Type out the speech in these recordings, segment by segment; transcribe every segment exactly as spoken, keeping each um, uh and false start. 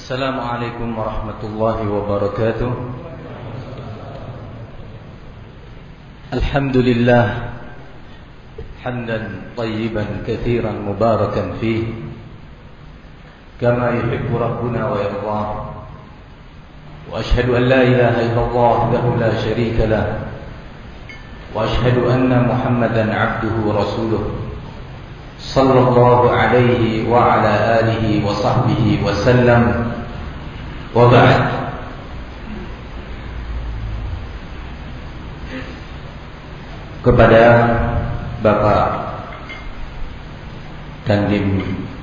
Assalamualaikum warahmatullahi wabarakatuh. Alhamdulillah hamdan tayyiban katsiran mubarakan fihi kama yuhibbu rabbuna wa yardah. Wa ashhadu an la ilaha illallah wahdahu la syarika lah. Wa ashhadu anna Muhammadan 'abduhu wa rasuluh. Sallallahu alaihi wa ala alihi wa sahbihi wa sallam. Wa ba'd. Kepada Bapak Dandim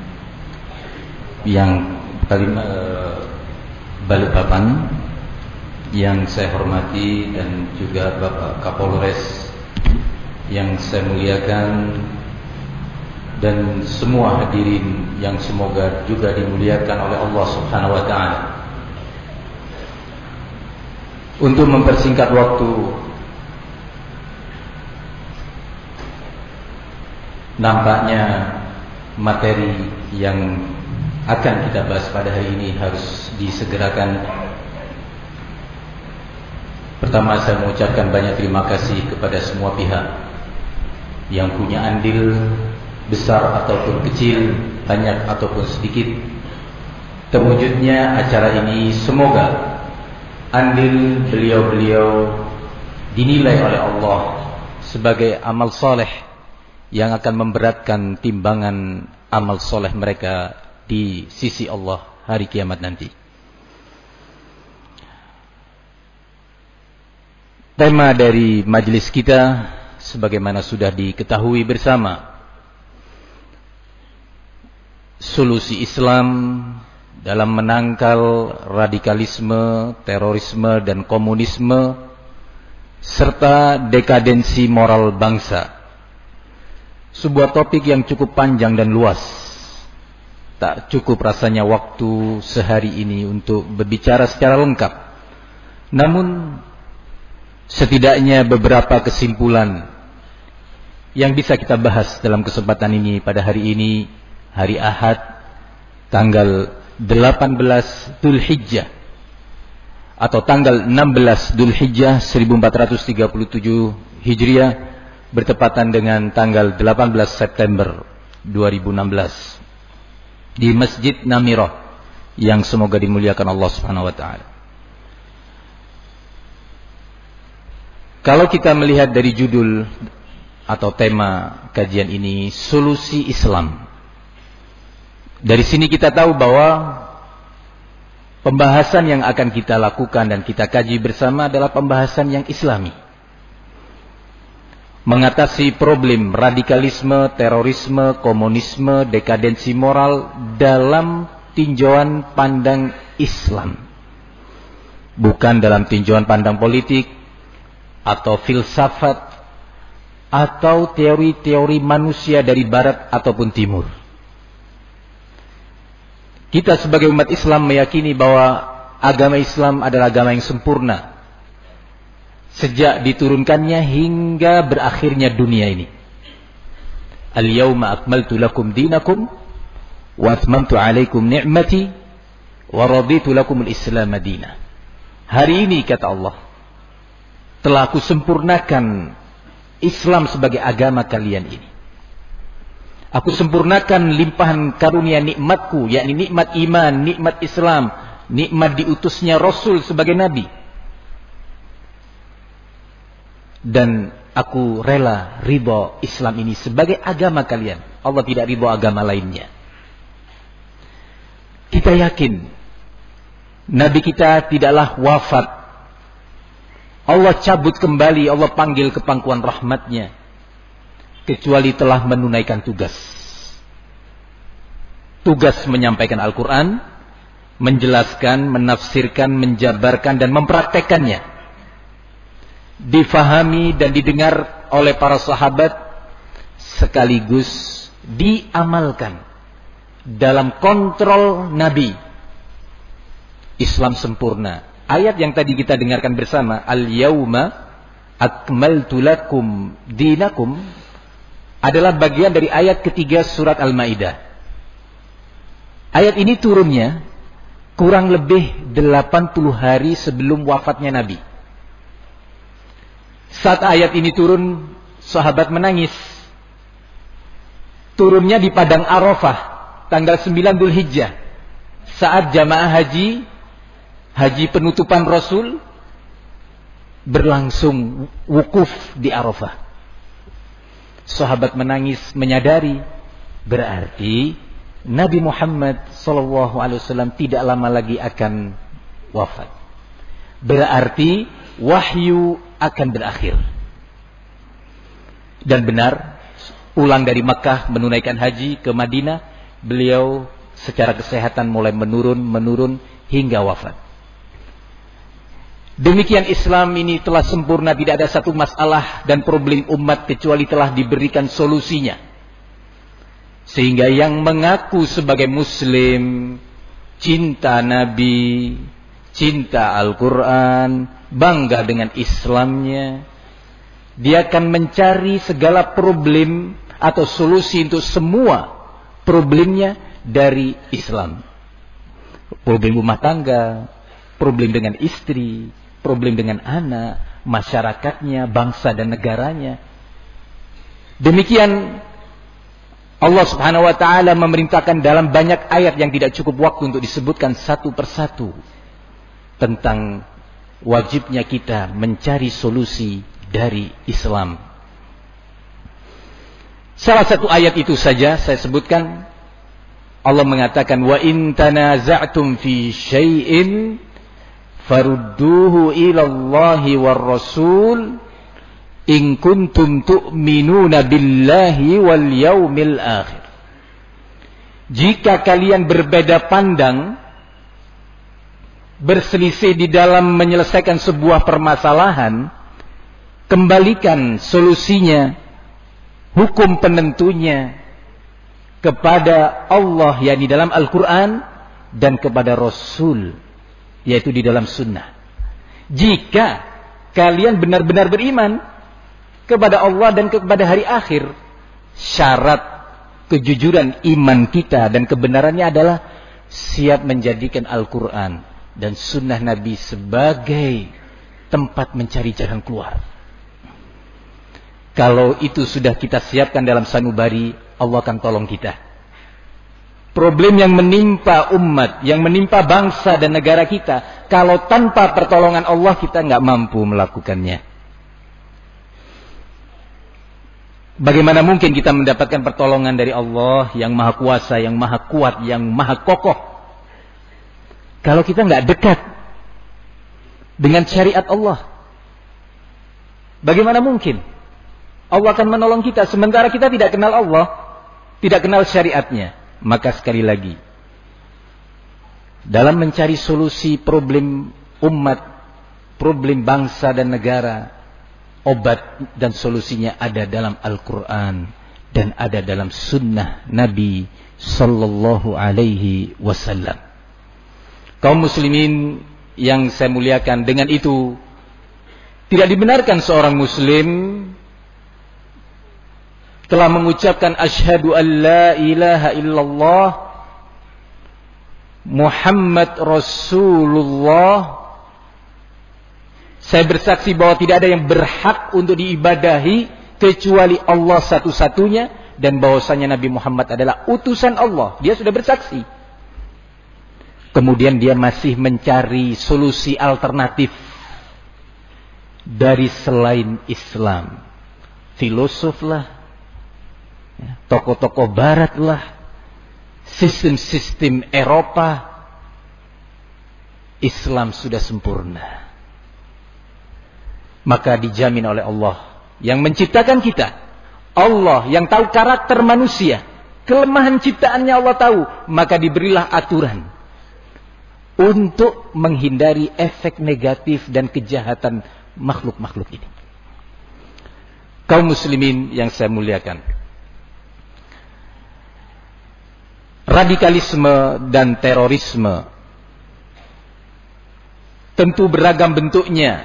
yang kalim uh, Balikpapan yang saya hormati, dan juga Bapak Kapolres yang saya muliakan, dan semua hadirin yang semoga juga dimuliakan oleh Allah Subhanahu wa taala. Untuk mempersingkat waktu, nampaknya materi yang akan kita bahas pada hari ini harus disegerakan. Pertama, saya mengucapkan banyak terima kasih kepada semua pihak yang punya andil besar ataupun kecil, banyak ataupun sedikit, terwujudnya acara ini. Semoga andil beliau-beliau dinilai oleh Allah sebagai amal soleh yang akan memberatkan timbangan amal soleh mereka di sisi Allah hari kiamat nanti. Tema dari majelis kita sebagaimana sudah diketahui bersama, solusi Islam dalam menangkal radikalisme, terorisme, dan komunisme, serta dekadensi moral bangsa. Sebuah topik yang cukup panjang dan luas. Tak cukup rasanya waktu sehari ini untuk berbicara secara lengkap. Namun setidaknya beberapa kesimpulan yang bisa kita bahas dalam kesempatan ini pada hari ini, hari Ahad, tanggal delapan belas Dzulhijjah atau tanggal enam belas Dzulhijjah seribu empat ratus tiga puluh tujuh Hijriah, bertepatan dengan tanggal delapan belas September dua ribu enam belas di Masjid Namirah yang semoga dimuliakan Allah Subhanahu wa taala. Kalau kita melihat dari judul atau tema kajian ini, solusi Islam, dari sini kita tahu bahwa pembahasan yang akan kita lakukan dan kita kaji bersama adalah pembahasan yang Islami. Mengatasi problem radikalisme, terorisme, komunisme, dekadensi moral dalam tinjauan pandang Islam. Bukan dalam tinjauan pandang politik atau filsafat atau teori-teori manusia dari barat ataupun timur. Kita sebagai umat Islam meyakini bahwa agama Islam adalah agama yang sempurna sejak diturunkannya hingga berakhirnya dunia ini. Al-yawma akmaltu lakum dinakum wa atmamtu alaikum ni'mati wa raditu lakum al-islam madina. Hari ini, kata Allah, telah aku sempurnakan Islam sebagai agama kalian ini. Aku sempurnakan limpahan karunia nikmatku, yakni nikmat iman, nikmat Islam, nikmat diutusnya Rasul sebagai Nabi. Dan aku rela ridha Islam ini sebagai agama kalian. Allah tidak ridha agama lainnya. Kita yakin Nabi kita tidaklah wafat. Allah cabut kembali, Allah panggil ke pangkuan rahmatnya, kecuali telah menunaikan tugas. Tugas menyampaikan Al-Quran, menjelaskan, menafsirkan, menjabarkan, dan mempraktekannya. Difahami dan didengar oleh para sahabat, sekaligus diamalkan dalam kontrol Nabi. Islam sempurna. Ayat yang tadi kita dengarkan bersama, Al-yawma akmaltu lakum dinakum, adalah bagian dari ayat ketiga surat Al-Maidah. Ayat ini turunnya kurang lebih delapan puluh hari sebelum wafatnya Nabi. Saat ayat ini turun, sahabat menangis. Turunnya di Padang Arafah, tanggal sembilan Dzulhijjah. Saat jamaah haji, haji penutupan Rasul, berlangsung wukuf di Arafah. Sahabat menangis, menyadari berarti Nabi Muhammad sallallahu alaihi wasallam tidak lama lagi akan wafat. Berarti wahyu akan berakhir. Dan benar, pulang dari Makkah menunaikan haji ke Madinah, beliau secara kesehatan mulai menurun, menurun hingga wafat. Demikian Islam ini telah sempurna, tidak ada satu masalah dan problem umat kecuali telah diberikan solusinya. Sehingga yang mengaku sebagai Muslim, cinta Nabi, cinta Al-Quran, bangga dengan Islamnya, dia akan mencari segala problem atau solusi untuk semua problemnya dari Islam. Problem rumah tangga, problem dengan istri, problem dengan anak, masyarakatnya, bangsa dan negaranya. Demikian Allah Subhanahu wa taala memerintahkan dalam banyak ayat yang tidak cukup waktu untuk disebutkan satu persatu tentang wajibnya kita mencari solusi dari Islam. Salah satu ayat itu saja saya sebutkan. Allah mengatakan, wa in tanaza'tum fi syai'in farudduhu ila Allahi war Rasul in kuntum tu'minuna billahi wal yaumil akhir. Jika kalian berbeda pandang, berselisih di dalam menyelesaikan sebuah permasalahan, kembalikan solusinya, hukum penentunya kepada Allah, yakni dalam Al-Quran, dan kepada Rasul, yaitu di dalam sunnah. Jika kalian benar-benar beriman kepada Allah dan kepada hari akhir, syarat kejujuran iman kita dan kebenarannya adalah siap menjadikan Al-Quran dan sunnah Nabi sebagai tempat mencari jalan keluar. Kalau itu sudah kita siapkan dalam sanubari, Allah akan tolong kita. Problem yang menimpa umat, yang menimpa bangsa dan negara kita, kalau tanpa pertolongan Allah kita nggak mampu melakukannya. Bagaimana mungkin kita mendapatkan pertolongan dari Allah yang maha kuasa, yang maha kuat, yang maha kokoh, kalau kita nggak dekat dengan syariat Allah? Bagaimana mungkin Allah akan menolong kita sementara kita tidak kenal Allah, tidak kenal syariatnya? Maka sekali lagi, dalam mencari solusi problem umat, problem bangsa dan negara, obat dan solusinya ada dalam Al-Quran dan ada dalam sunnah Nabi Sallallahu Alaihi Wasallam. Kaum muslimin yang saya muliakan, dengan itu tidak dibenarkan seorang muslim telah mengucapkan asyhadu an la ilaha illallah Muhammad Rasulullah, saya bersaksi bahwa tidak ada yang berhak untuk diibadahi kecuali Allah satu-satunya, dan bahwasanya Nabi Muhammad adalah utusan Allah. Dia sudah bersaksi. Kemudian dia masih mencari solusi alternatif dari selain Islam. Filosof lah, tokoh-tokoh barat lah, sistem-sistem Eropa. Islam sudah sempurna. Maka dijamin oleh Allah yang menciptakan kita, Allah yang tahu karakter manusia, kelemahan ciptaannya Allah tahu, maka diberilah aturan untuk menghindari efek negatif dan kejahatan makhluk-makhluk ini. Kaum muslimin yang saya muliakan, radikalisme dan terorisme tentu beragam bentuknya.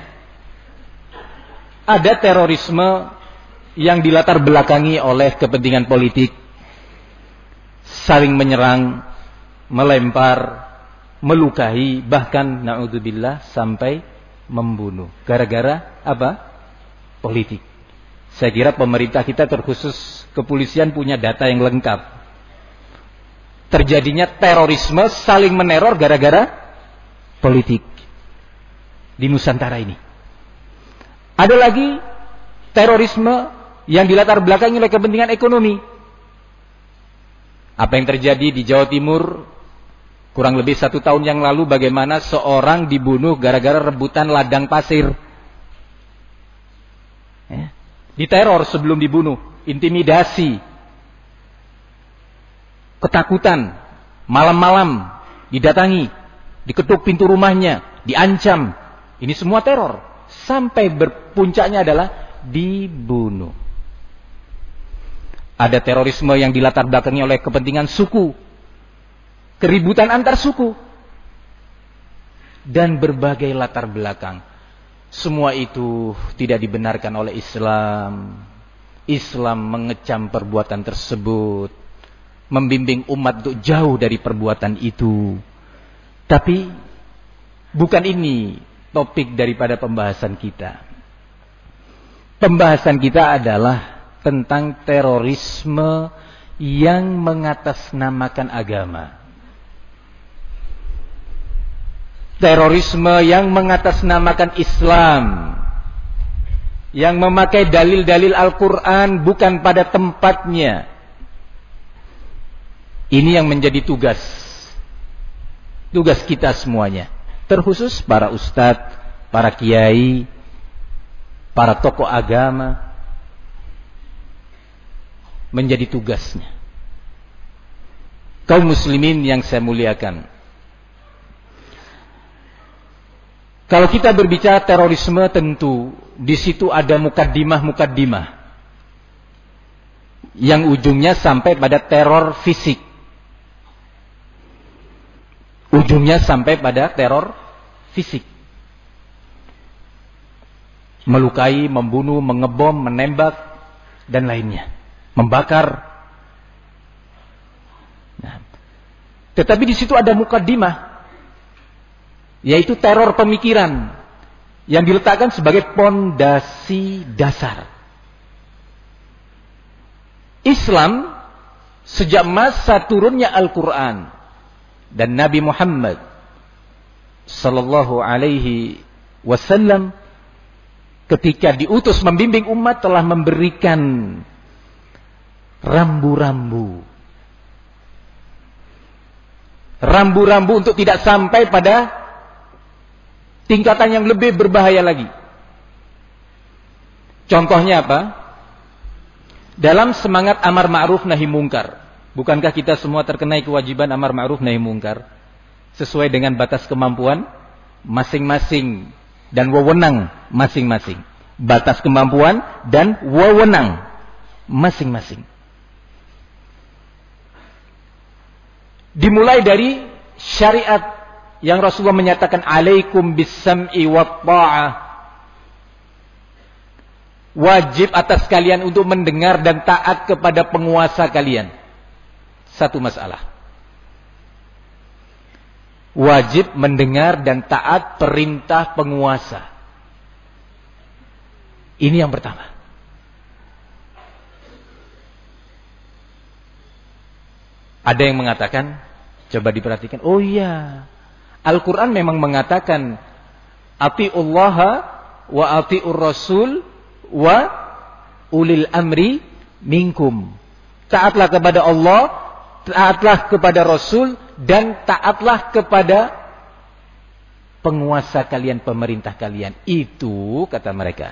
Ada terorisme yang dilatar belakangi oleh kepentingan politik, saling menyerang, melempar, melukai, bahkan na'udzubillah sampai membunuh. Gara-gara apa? Politik. Saya kira pemerintah kita terkhusus kepolisian punya data yang lengkap. Terjadinya terorisme, saling meneror gara-gara politik di Nusantara ini. Ada lagi terorisme yang dilatar belakangi oleh kepentingan ekonomi. Apa yang terjadi di Jawa Timur kurang lebih satu tahun yang lalu, bagaimana seorang dibunuh gara-gara rebutan ladang pasir. Ya. Diteror sebelum dibunuh, intimidasi, ketakutan, malam-malam didatangi, diketuk pintu rumahnya, diancam. Ini semua teror. Sampai berpuncaknya adalah dibunuh. Ada terorisme yang dilatar belakangi oleh kepentingan suku, keributan antar suku, dan berbagai latar belakang. Semua itu tidak dibenarkan oleh Islam. Islam mengecam perbuatan tersebut, membimbing umat untuk jauh dari perbuatan itu. Tapi bukan ini topik daripada pembahasan kita. Pembahasan kita adalah tentang terorisme yang mengatasnamakan agama. Terorisme yang mengatasnamakan Islam, yang memakai dalil-dalil Al-Quran bukan pada tempatnya. Ini yang menjadi tugas Tugas kita semuanya, terkhusus para ustadz, para kiai, para tokoh agama, menjadi tugasnya. Kaum muslimin yang saya muliakan, kalau kita berbicara terorisme, tentu di situ ada mukaddimah-mukaddimah yang ujungnya sampai pada teror fisik. Ujungnya sampai pada teror fisik. Melukai, membunuh, mengebom, menembak, dan lainnya. Membakar. Nah, tetapi di situ ada mukaddimah, yaitu teror pemikiran yang diletakkan sebagai pondasi dasar. Islam sejak masa turunnya Al-Quran dan Nabi Muhammad sallallahu alaihi wasallam ketika diutus membimbing umat telah memberikan rambu-rambu. Rambu-rambu untuk tidak sampai pada tingkatan yang lebih berbahaya lagi. Contohnya apa? Dalam semangat amar ma'ruf nahi mungkar. Bukankah kita semua terkenai kewajiban amar ma'ruf nahi mungkar? Sesuai dengan batas kemampuan masing-masing dan wewenang masing-masing. Batas kemampuan dan wewenang masing-masing. Dimulai dari syariat yang Rasulullah menyatakan alaikum bis-sam'i wat ta'ah. Wajib atas kalian untuk mendengar dan taat kepada penguasa kalian. Satu masalah. Wajib mendengar dan taat perintah penguasa. Ini yang pertama. Ada yang mengatakan, coba diperhatikan, oh iya, Al-Quran memang mengatakan ati'ullaha wa ati'ur rasul wa ulil amri minkum. Taatlah kepada Allah, taatlah kepada Rasul, dan taatlah kepada penguasa kalian, pemerintah kalian. Itu kata mereka,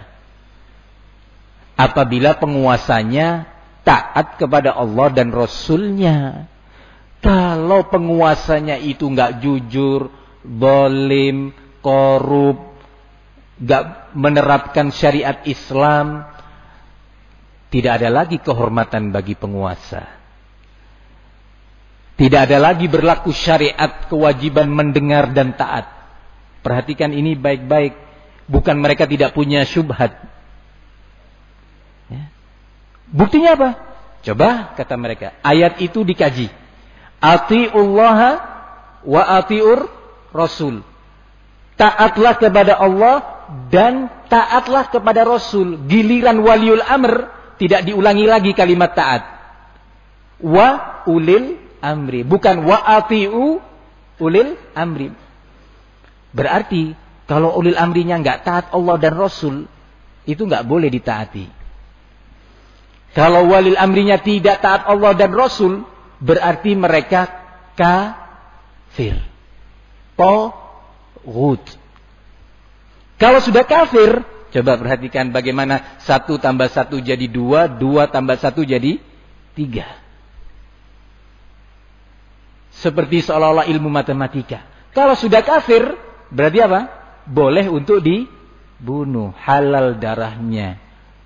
apabila penguasanya taat kepada Allah dan Rasulnya. Kalau penguasanya itu nggak jujur, zalim, korup, nggak menerapkan syariat Islam, tidak ada lagi kehormatan bagi penguasa. Tidak ada lagi berlaku syariat kewajiban mendengar dan taat. Perhatikan ini baik-baik. Bukan mereka tidak punya syubhat. Ya. Buktinya apa? Coba kata mereka, ayat itu dikaji. Ati'ullaha wa ati'ur Rasul. Taatlah kepada Allah dan taatlah kepada Rasul. Giliran waliul amr tidak diulangi lagi kalimat taat. Wa ulil amri, bukan wa atiu ulil amri. Berarti kalau ulil amrinya enggak taat Allah dan Rasul, itu enggak boleh ditaati. Kalau walil amrinya tidak taat Allah dan Rasul, berarti mereka kafir. Taghut. Kalau sudah kafir, coba perhatikan bagaimana satu tambah satu jadi dua, dua tambah satu jadi tiga. Seperti seolah-olah ilmu matematika. Kalau sudah kafir, berarti apa? Boleh untuk dibunuh, halal darahnya.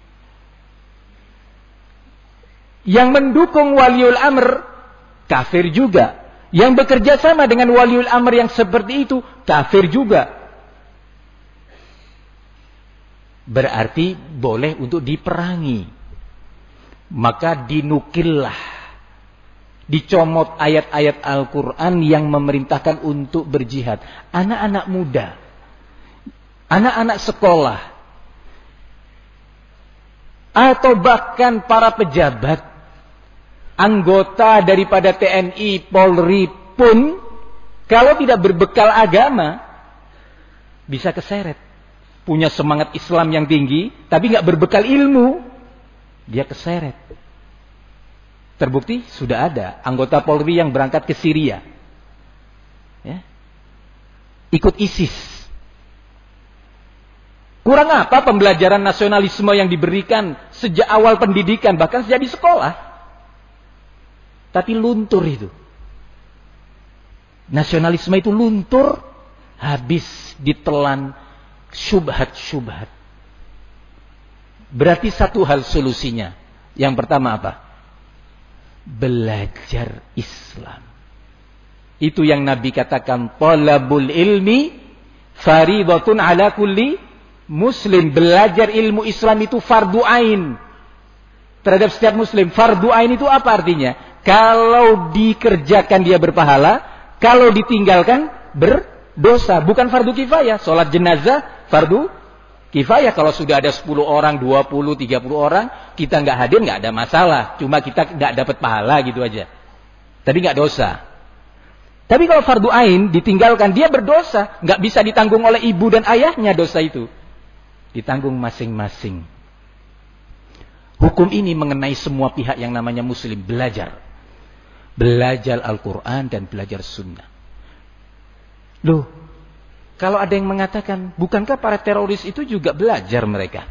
Yang mendukung waliul amr, kafir juga. Yang bekerja sama dengan waliul amr yang seperti itu, kafir juga. Berarti boleh untuk diperangi. Maka dinukillah, dicomot ayat-ayat Al-Quran yang memerintahkan untuk berjihad. Anak-anak muda, anak-anak sekolah, atau bahkan para pejabat, anggota daripada T N I, Polri pun, kalau tidak berbekal agama, bisa keseret. Punya semangat Islam yang tinggi, tapi nggak berbekal ilmu, dia keseret. Terbukti sudah ada anggota Polri yang berangkat ke Syria, ya, ikut ISIS. Kurang apa pembelajaran nasionalisme yang diberikan sejak awal pendidikan, bahkan sejak di sekolah. Tapi luntur itu. Nasionalisme itu luntur, habis ditelan syubhat-syubhat. Berarti satu hal solusinya. Yang pertama apa? Belajar Islam. Itu yang Nabi katakan, talabul ilmi faridatun ala kulli muslim. Belajar ilmu Islam itu fardu ain terhadap setiap muslim. Fardu ain itu apa artinya? Kalau dikerjakan dia berpahala, kalau ditinggalkan berdosa. Bukan fardu kifayah. Salat jenazah fardu kifayah. Kalau sudah ada sepuluh orang, dua puluh, tiga puluh orang, kita nggak hadir nggak ada masalah. Cuma kita nggak dapat pahala gitu aja. Tapi nggak dosa. Tapi kalau fardu ain ditinggalkan, dia berdosa. Nggak bisa ditanggung oleh ibu dan ayahnya dosa itu. Ditanggung masing-masing. Hukum ini mengenai semua pihak yang namanya muslim. Belajar. Belajar Al-Quran dan belajar sunnah. Loh, kalau ada yang mengatakan, bukankah para teroris itu juga belajar mereka?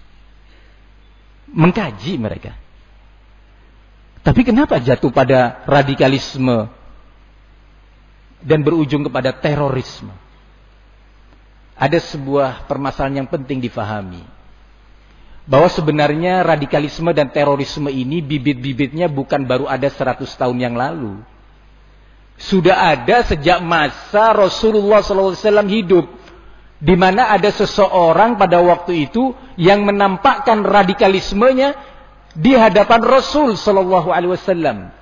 Mengkaji mereka. Tapi kenapa jatuh pada radikalisme dan berujung kepada terorisme? Ada sebuah permasalahan yang penting difahami. Bahwa sebenarnya radikalisme dan terorisme ini bibit-bibitnya bukan baru ada seratus tahun yang lalu. Sudah ada sejak masa Rasulullah shallallahu alaihi wasallam hidup. Di mana ada seseorang pada waktu itu yang menampakkan radikalismenya di hadapan Rasul shallallahu alaihi wasallam.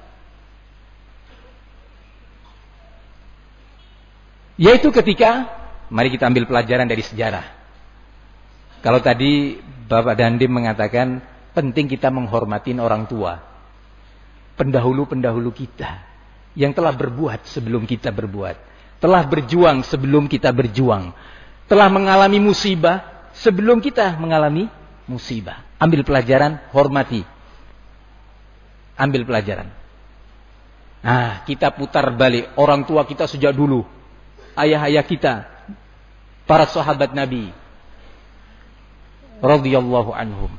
Yaitu ketika, mari kita ambil pelajaran dari sejarah. Kalau tadi Bapak Dandim mengatakan penting kita menghormati orang tua. Pendahulu-pendahulu kita yang telah berbuat sebelum kita berbuat. Telah berjuang sebelum kita berjuang. Telah mengalami musibah sebelum kita mengalami musibah. Ambil pelajaran, hormati. Ambil pelajaran. Nah, kita putar balik orang tua kita sejak dulu. Ayah-ayah kita, para sahabat Nabi radhiyallahu anhum.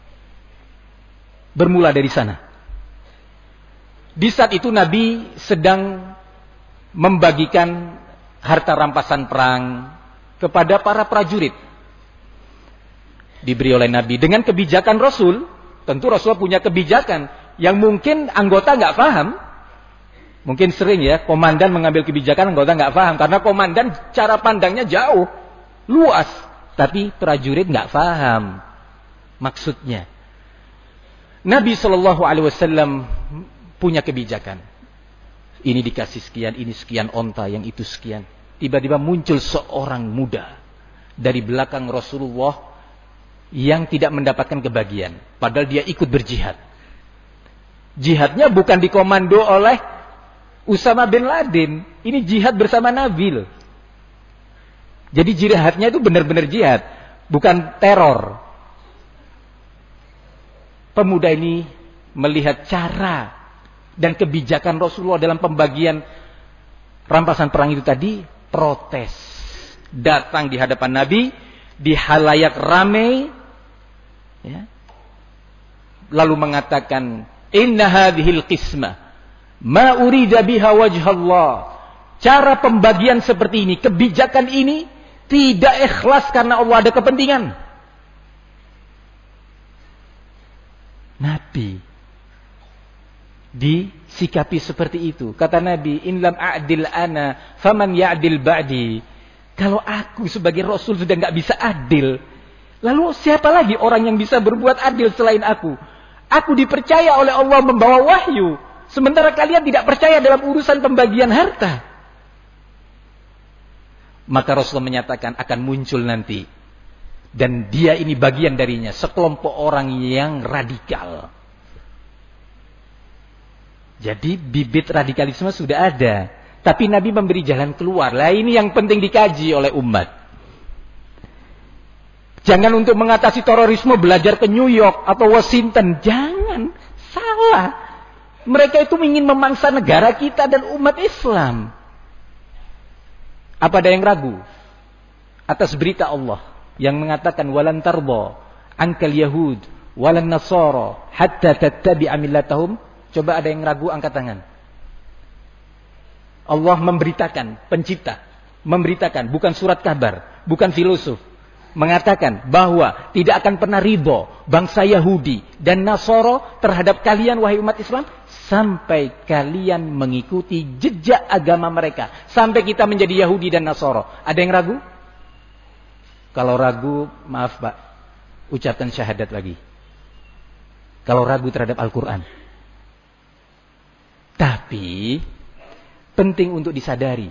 Bermula dari sana. Di saat itu Nabi sedang membagikan harta rampasan perang kepada para prajurit. Diberi oleh Nabi dengan kebijakan Rasul. Tentu Rasul punya kebijakan yang mungkin anggota nggak paham. Mungkin sering ya komandan mengambil kebijakan, anggota nggak paham karena komandan cara pandangnya jauh, luas. Tapi prajurit nggak paham maksudnya. Nabi Shallallahu Alaihi Wasallam punya kebijakan. Ini dikasih sekian, ini sekian onta, yang itu sekian. tiba-tiba muncul seorang muda dari belakang Rasulullah yang tidak mendapatkan kebahagiaan, padahal dia ikut berjihad. Jihadnya bukan dikomando oleh Usama bin Laden, ini jihad bersama Nabi loh. Jadi jihadnya itu benar-benar jihad, bukan teror. Pemuda ini melihat cara dan kebijakan Rasulullah dalam pembagian rampasan perang itu tadi, protes. Datang di hadapan Nabi, di halayak ramai, ya, lalu mengatakan, inna hadhil qismah ma urida biha wajhallah. Cara pembagian seperti ini, kebijakan ini tidak ikhlas karena Allah ada kepentingan. Nabi disikapi seperti itu. Kata Nabi, in lam a'dil ana faman ya'dil ba'di. Kalau aku sebagai Rasul sudah nggak bisa adil, lalu siapa lagi orang yang bisa berbuat adil selain aku? Aku dipercaya oleh Allah membawa wahyu, sementara kalian tidak percaya dalam urusan pembagian harta. Maka Rasulullah menyatakan akan muncul nanti, dan dia ini bagian darinya, sekelompok orang yang radikal. Jadi bibit radikalisme sudah ada, tapi Nabi memberi jalan keluar. Lah ini yang penting dikaji oleh umat. Jangan untuk mengatasi terorisme belajar ke New York atau Washington, jangan, salah. Mereka itu ingin memangsa negara kita dan umat Islam. Apa ada yang ragu atas berita Allah yang mengatakan walan tarba ankal yahud walan nasara hatta tattabi'a millatahum? Coba ada yang ragu, angkat tangan. Allah memberitakan, pencipta memberitakan, bukan surat kabar, bukan filosof, mengatakan bahwa tidak akan pernah ridho bangsa Yahudi dan Nasara terhadap kalian wahai umat Islam sampai kalian mengikuti jejak agama mereka, sampai kita menjadi Yahudi dan Nasara. Ada yang ragu? Kalau ragu, maaf Pak, ucapkan syahadat lagi. Kalau ragu terhadap Al-Quran. Tapi penting untuk disadari,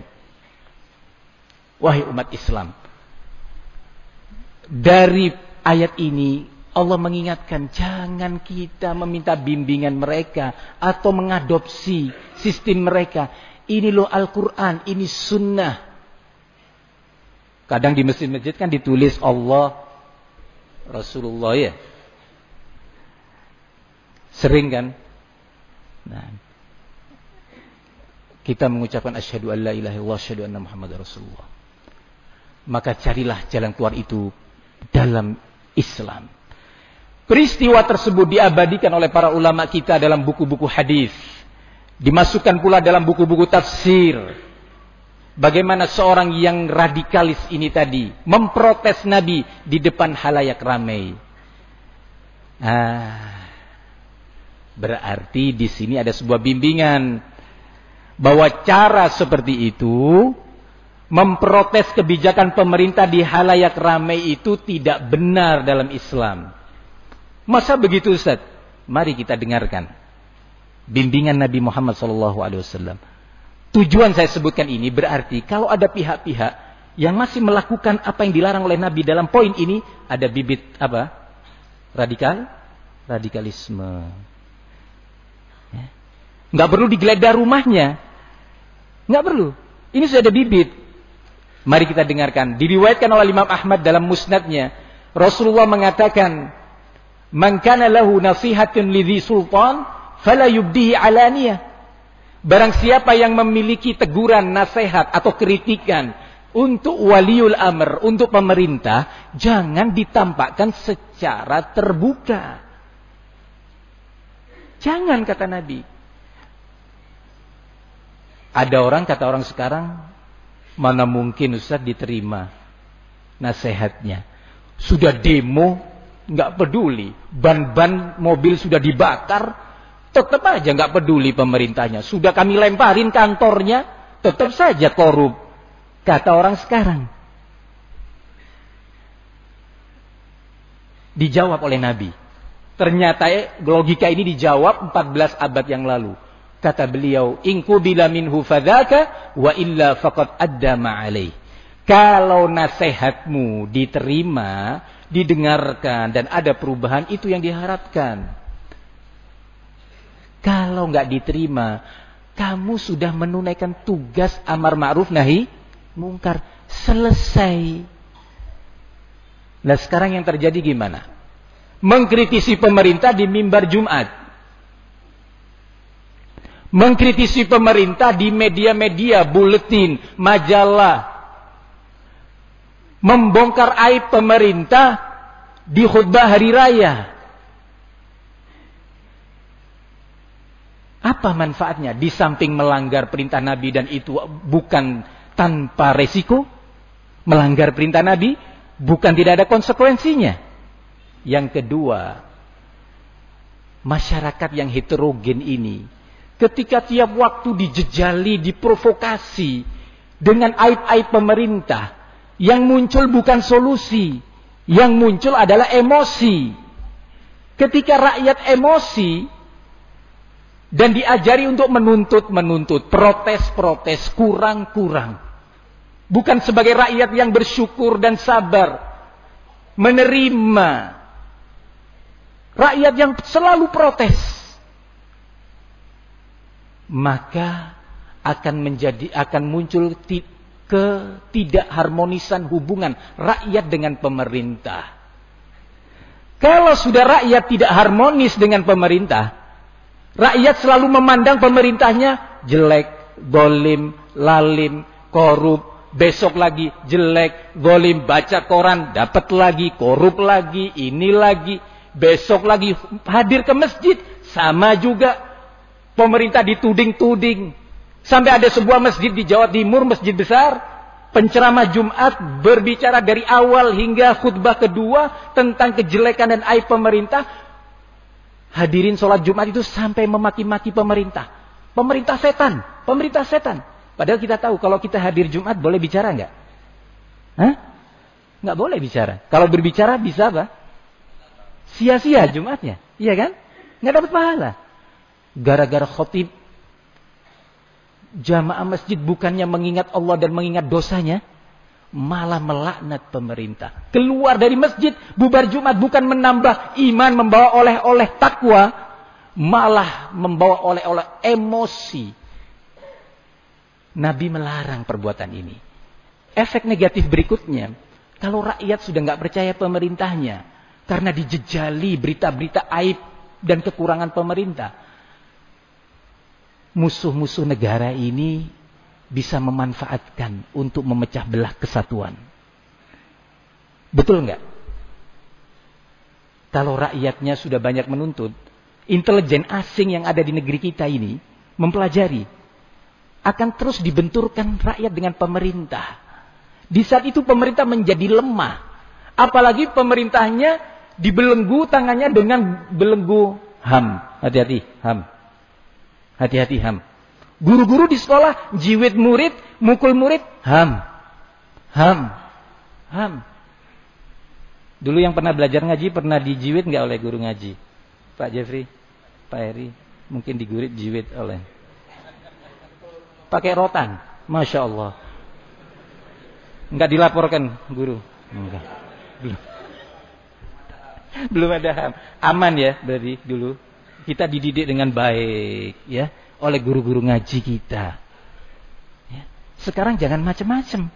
wahai umat Islam, dari ayat ini Allah mengingatkan jangan kita meminta bimbingan mereka atau mengadopsi sistem mereka. Ini loh Al-Quran, ini sunnah. Kadang di masjid-masjid kan ditulis Allah, Rasulullah ya. Sering kan? Nah, kita mengucapkan asyhadu an la ilaha illallah asyhadu anna muhammadar rasulullah. Maka carilah jalan keluar itu dalam Islam. Peristiwa tersebut diabadikan oleh para ulama kita dalam buku-buku hadis, dimasukkan pula dalam buku-buku tafsir. Bagaimana seorang yang radikalis ini tadi memprotes Nabi di depan halayak ramai. Ah, berarti di sini ada sebuah bimbingan bahwa cara seperti itu memprotes kebijakan pemerintah di halayak ramai itu tidak benar dalam Islam. Masa begitu Ustaz? Mari kita dengarkan bimbingan Nabi Muhammad shallallahu alaihi wasallam. Tujuan saya sebutkan ini berarti kalau ada pihak-pihak yang masih melakukan apa yang dilarang oleh Nabi dalam poin ini, ada bibit apa? Radikal, radikalisme. Ya. Nggak perlu digeledah rumahnya. Nggak perlu. Ini sudah ada bibit. Mari kita dengarkan. Diriwayatkan oleh Imam Ahmad dalam musnadnya. Rasulullah mengatakan, man kana lahu nasihatun lidhi sultan, fala yubdihi alaniyah. Barang siapa yang memiliki teguran, nasihat atau kritikan untuk waliul amr, untuk pemerintah, jangan ditampakkan secara terbuka. Jangan, kata Nabi. Ada orang, kata orang sekarang, mana mungkin Ustaz diterima nasihatnya. Sudah demo, nggak peduli. Ban-ban mobil sudah dibakar, tetap aja nggak peduli pemerintahnya. Sudah kami lemparin kantornya, tetap saja korup. Kata orang sekarang. Dijawab oleh Nabi. Ternyata logika ini dijawab empat belas abad yang lalu. Kata beliau, in qubila minhu fadzaka wa illa faqad adda ma alaih. Kalau nasihatmu diterima, didengarkan dan ada perubahan, itu yang diharapkan. Kalau enggak diterima, kamu sudah menunaikan tugas amar ma'ruf nahi mungkar, selesai. Nah, sekarang yang terjadi gimana? Mengkritisi pemerintah di mimbar Jumat. Mengkritisi pemerintah di media-media, buletin, majalah. Membongkar aib pemerintah di khutbah hari raya. Apa manfaatnya? Di samping melanggar perintah Nabi dan itu bukan tanpa resiko. Melanggar perintah Nabi bukan tidak ada konsekuensinya. Yang kedua, masyarakat yang heterogen ini, ketika tiap waktu dijejali, diprovokasi dengan aib-aib pemerintah, yang muncul bukan solusi, yang muncul adalah emosi. Ketika rakyat emosi dan diajari untuk menuntut-menuntut, protes-protes, kurang-kurang. Bukan sebagai rakyat yang bersyukur dan sabar, menerima. Rakyat yang selalu protes, maka akan menjadi akan muncul ti, ketidakharmonisan hubungan rakyat dengan pemerintah. Kalau sudah rakyat tidak harmonis dengan pemerintah, rakyat selalu memandang pemerintahnya jelek, zalim, lalim, korup. Besok lagi jelek, zalim, baca koran, dapat lagi, korup lagi, ini lagi. Besok lagi hadir ke masjid, sama juga. Pemerintah dituding-tuding. Sampai ada sebuah masjid di Jawa Timur, masjid besar, penceramah Jumat berbicara dari awal hingga khutbah kedua tentang kejelekan dan aib pemerintah. Hadirin sholat Jumat itu sampai memaki-maki pemerintah. Pemerintah setan, pemerintah setan. Padahal kita tahu kalau kita hadir Jumat boleh bicara enggak? Hah? Enggak boleh bicara. Kalau berbicara bisa apa? Sia-sia Jumatnya. Iya kan? Enggak dapat pahala. Gara-gara khotib jamaah masjid bukannya mengingat Allah dan mengingat dosanya, malah melaknat pemerintah. Keluar dari masjid, bubar Jumat bukan menambah iman, membawa oleh-oleh takwa, malah membawa oleh-oleh emosi. Nabi melarang perbuatan ini. Efek negatif berikutnya, kalau rakyat sudah nggak percaya pemerintahnya karena dijejali berita-berita aib dan kekurangan pemerintah, musuh-musuh negara ini bisa memanfaatkan untuk memecah belah kesatuan. Betul nggak? Kalau rakyatnya sudah banyak menuntut, intelijen asing yang ada di negeri kita ini mempelajari, akan terus dibenturkan rakyat dengan pemerintah. Di saat itu pemerintah menjadi lemah. Apalagi pemerintahnya dibelenggu tangannya dengan belenggu H A M. Hati-hati, H A M. Hati-hati, H A M. Guru-guru di sekolah jiwit murid, mukul murid, H A M. H A M. H A M. Dulu yang pernah belajar ngaji pernah dijiwit nggak oleh guru ngaji? Pak Jeffrey, Pak Heri, mungkin digurit jiwit oleh. Pakai rotan, Masya Allah. Enggak dilaporkan guru. Enggak. Belum. Belum ada H A M. Aman ya dari dulu. Kita dididik dengan baik ya oleh guru-guru ngaji kita. Ya. Sekarang jangan macam-macam.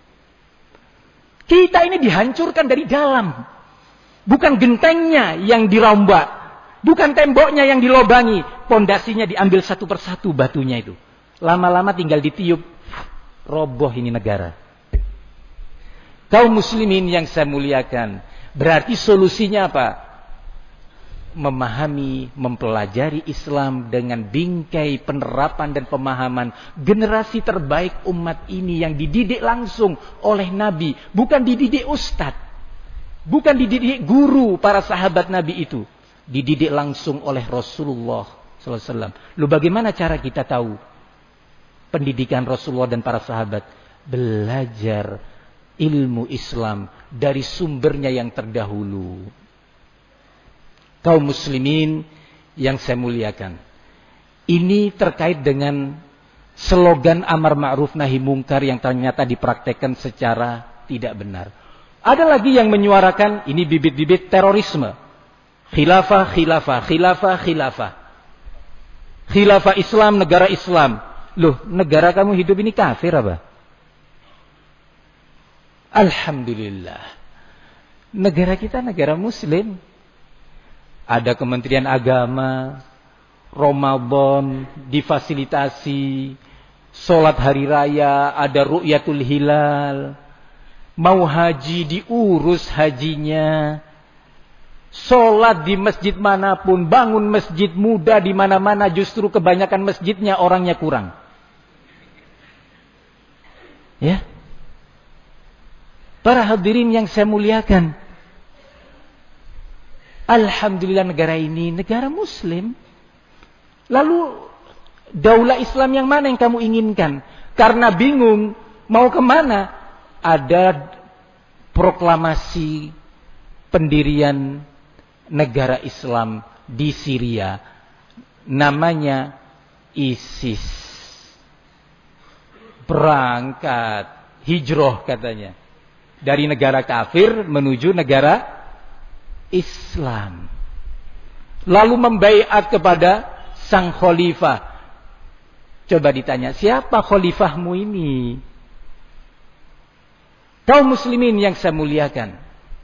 Kita ini dihancurkan dari dalam. Bukan gentengnya yang dirombak, bukan temboknya yang dilobangi, pondasinya diambil satu persatu batunya itu. Lama-lama tinggal ditiup, roboh ini negara. Kaum muslimin yang saya muliakan, berarti solusinya apa? Memahami, mempelajari Islam dengan bingkai penerapan dan pemahaman generasi terbaik umat ini yang dididik langsung oleh Nabi, bukan dididik ustadz, bukan dididik guru para sahabat Nabi itu, dididik langsung oleh Rasulullah sallallahu alaihi wasallam. Lalu bagaimana cara kita tahu pendidikan Rasulullah dan para sahabat? Belajar ilmu Islam dari sumbernya yang terdahulu. Kaum muslimin yang saya muliakan, Ini terkait dengan slogan amar ma'ruf nahi mungkar yang ternyata dipraktekkan secara tidak benar. Ada lagi yang menyuarakan ini bibit-bibit terorisme. Khilafah, khilafah, khilafah, khilafah. Khilafah Islam, negara Islam. Loh, negara kamu hidup ini kafir apa? Alhamdulillah. Negara kita negara muslim. Ada Kementerian Agama, Ramadan difasilitasi, sholat hari raya, ada ru'yatul hilal, mau haji diurus hajinya, sholat di masjid manapun, bangun masjid muda di mana-mana, justru kebanyakan masjidnya orangnya kurang. Ya, para hadirin yang saya muliakan, alhamdulillah negara ini negara muslim. Lalu daulah Islam yang mana yang kamu inginkan? Karena bingung mau kemana? Ada proklamasi pendirian negara Islam di Syria. Namanya ISIS. Berangkat hijrah katanya. Dari negara kafir menuju negara Islam. Lalu membaiat kepada sang khalifah. Coba ditanya, siapa khalifahmu ini? Kaum muslimin yang saya muliakan.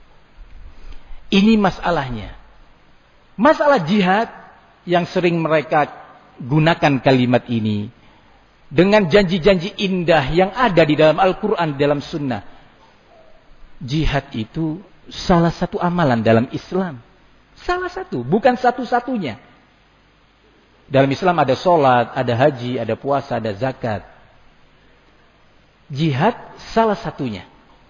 Ini masalahnya. Masalah jihad yang sering mereka gunakan kalimat ini. Dengan janji-janji indah yang ada di dalam Al-Quran, dalam sunnah. Jihad itu salah satu amalan dalam Islam. Salah satu, bukan satu-satunya. Dalam Islam ada sholat, ada haji, ada puasa, ada zakat. Jihad salah satunya.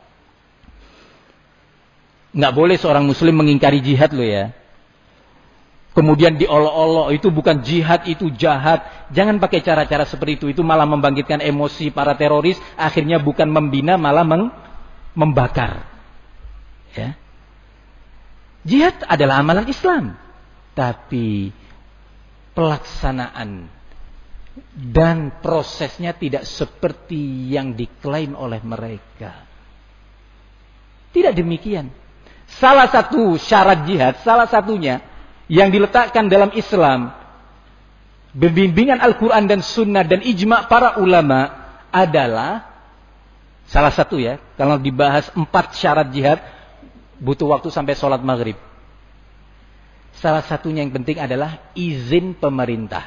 Nggak boleh seorang muslim mengingkari jihad loh ya. Kemudian diolok-olok, itu bukan jihad, itu jahat. Jangan pakai cara-cara seperti itu. Itu malah membangkitkan emosi para teroris. Akhirnya bukan membina, malah meng- membakar. Ya. Jihad adalah amalan Islam. Tapi pelaksanaan dan prosesnya tidak seperti yang diklaim oleh mereka. Tidak demikian. Salah satu syarat jihad, salah satunya yang diletakkan dalam Islam, bimbingan Al-Quran dan Sunnah dan ijma' para ulama adalah salah satu ya. Kalau dibahas empat syarat jihad, butuh waktu sampai sholat maghrib. Salah satunya yang penting adalah izin pemerintah.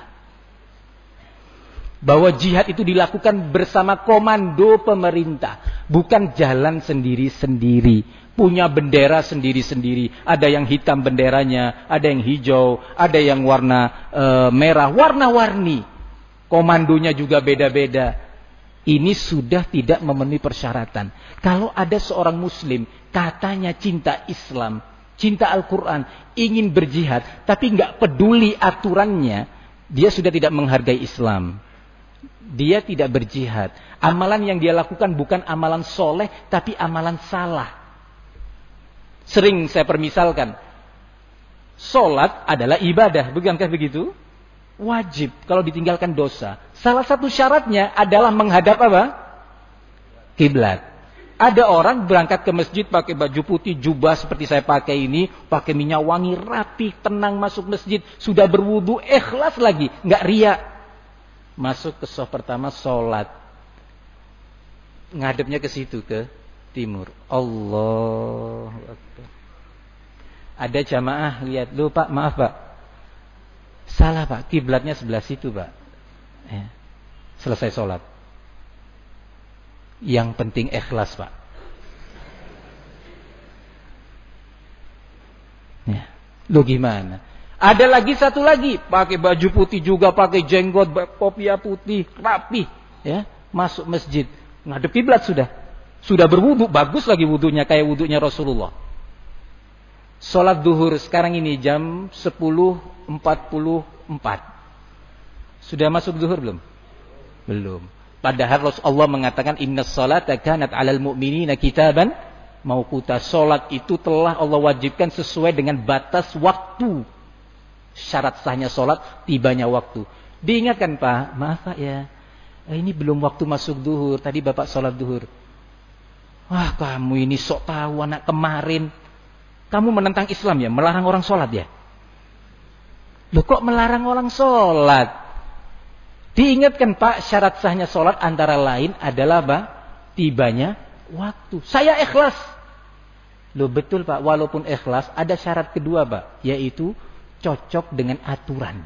Bahwa jihad itu dilakukan bersama komando pemerintah. Bukan jalan sendiri-sendiri. Punya bendera sendiri-sendiri. Ada yang hitam benderanya, ada yang hijau, ada yang warna e, merah. Warna-warni. Komandonya juga beda-beda. Ini sudah tidak memenuhi persyaratan. Kalau ada seorang muslim katanya cinta Islam, cinta Al-Quran, ingin berjihad, tapi nggak peduli aturannya, dia sudah tidak menghargai Islam. Dia tidak berjihad. Amalan yang dia lakukan bukan amalan soleh, tapi amalan salah. Sering saya permisalkan, sholat adalah ibadah, bukankah begitu? Wajib kalau ditinggalkan dosa. Salah satu syaratnya adalah menghadap apa? Kiblat. Ada orang berangkat ke masjid pakai baju putih, jubah seperti saya pakai ini, pakai minyak wangi, rapi, tenang masuk masjid, sudah berwudu, ikhlas lagi, nggak riya. Masuk ke saf pertama sholat, ngadepnya ke situ, ke timur. Allahu Akbar. Ada jamaah lihat, lu Pak, maaf Pak, salah Pak, kiblatnya sebelah situ Pak. Ya. Selesai sholat. Yang penting ikhlas Pak. Ya. Lu gimana? Ada lagi satu lagi, pakai baju putih juga, pakai jenggot, kopiah putih, rapi, ya, masuk masjid, ngadep kiblat sudah, sudah berwudu, bagus lagi wudunya kayak wudunya Rasulullah. Sholat duhur sekarang ini jam sepuluh empat puluh empat. Sudah masuk duhur belum? Belum. Padahal Rasulullah mengatakan inna sholata kanat 'alal mu'minina kitaban mauquta. Salat itu telah Allah wajibkan sesuai dengan batas waktu. Syarat sahnya salat tibanya waktu. Diingatkan, Pak, maaf Pak ya, ini belum waktu masuk duhur, tadi Bapak sholat duhur. Wah, kamu ini sok tahu anak kemarin. Kamu menentang Islam ya, melarang orang sholat ya? Loh kok melarang orang sholat? Diingatkan, Pak, syarat sahnya sholat antara lain adalah Pak, tibanya waktu. Saya ikhlas. Loh betul Pak, walaupun ikhlas ada syarat kedua Pak, yaitu cocok dengan aturan.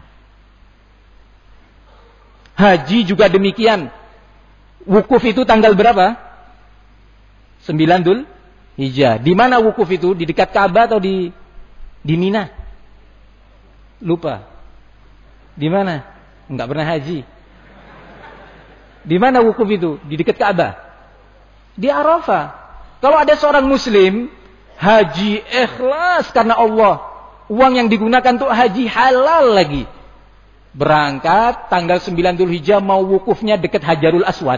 Haji juga demikian. Wukuf itu tanggal berapa? sembilan Dzul Hijjah. Di mana wukuf itu? Di dekat Ka'bah atau di di Mina? Lupa. Di mana? Enggak pernah haji. Di mana wukuf itu? Di dekat Ka'bah. Di Arafah. Kalau ada seorang muslim haji ikhlas karena Allah, uang yang digunakan untuk haji halal lagi. Berangkat tanggal sembilan Dzul Hijjah mau wukufnya dekat Hajarul Aswad.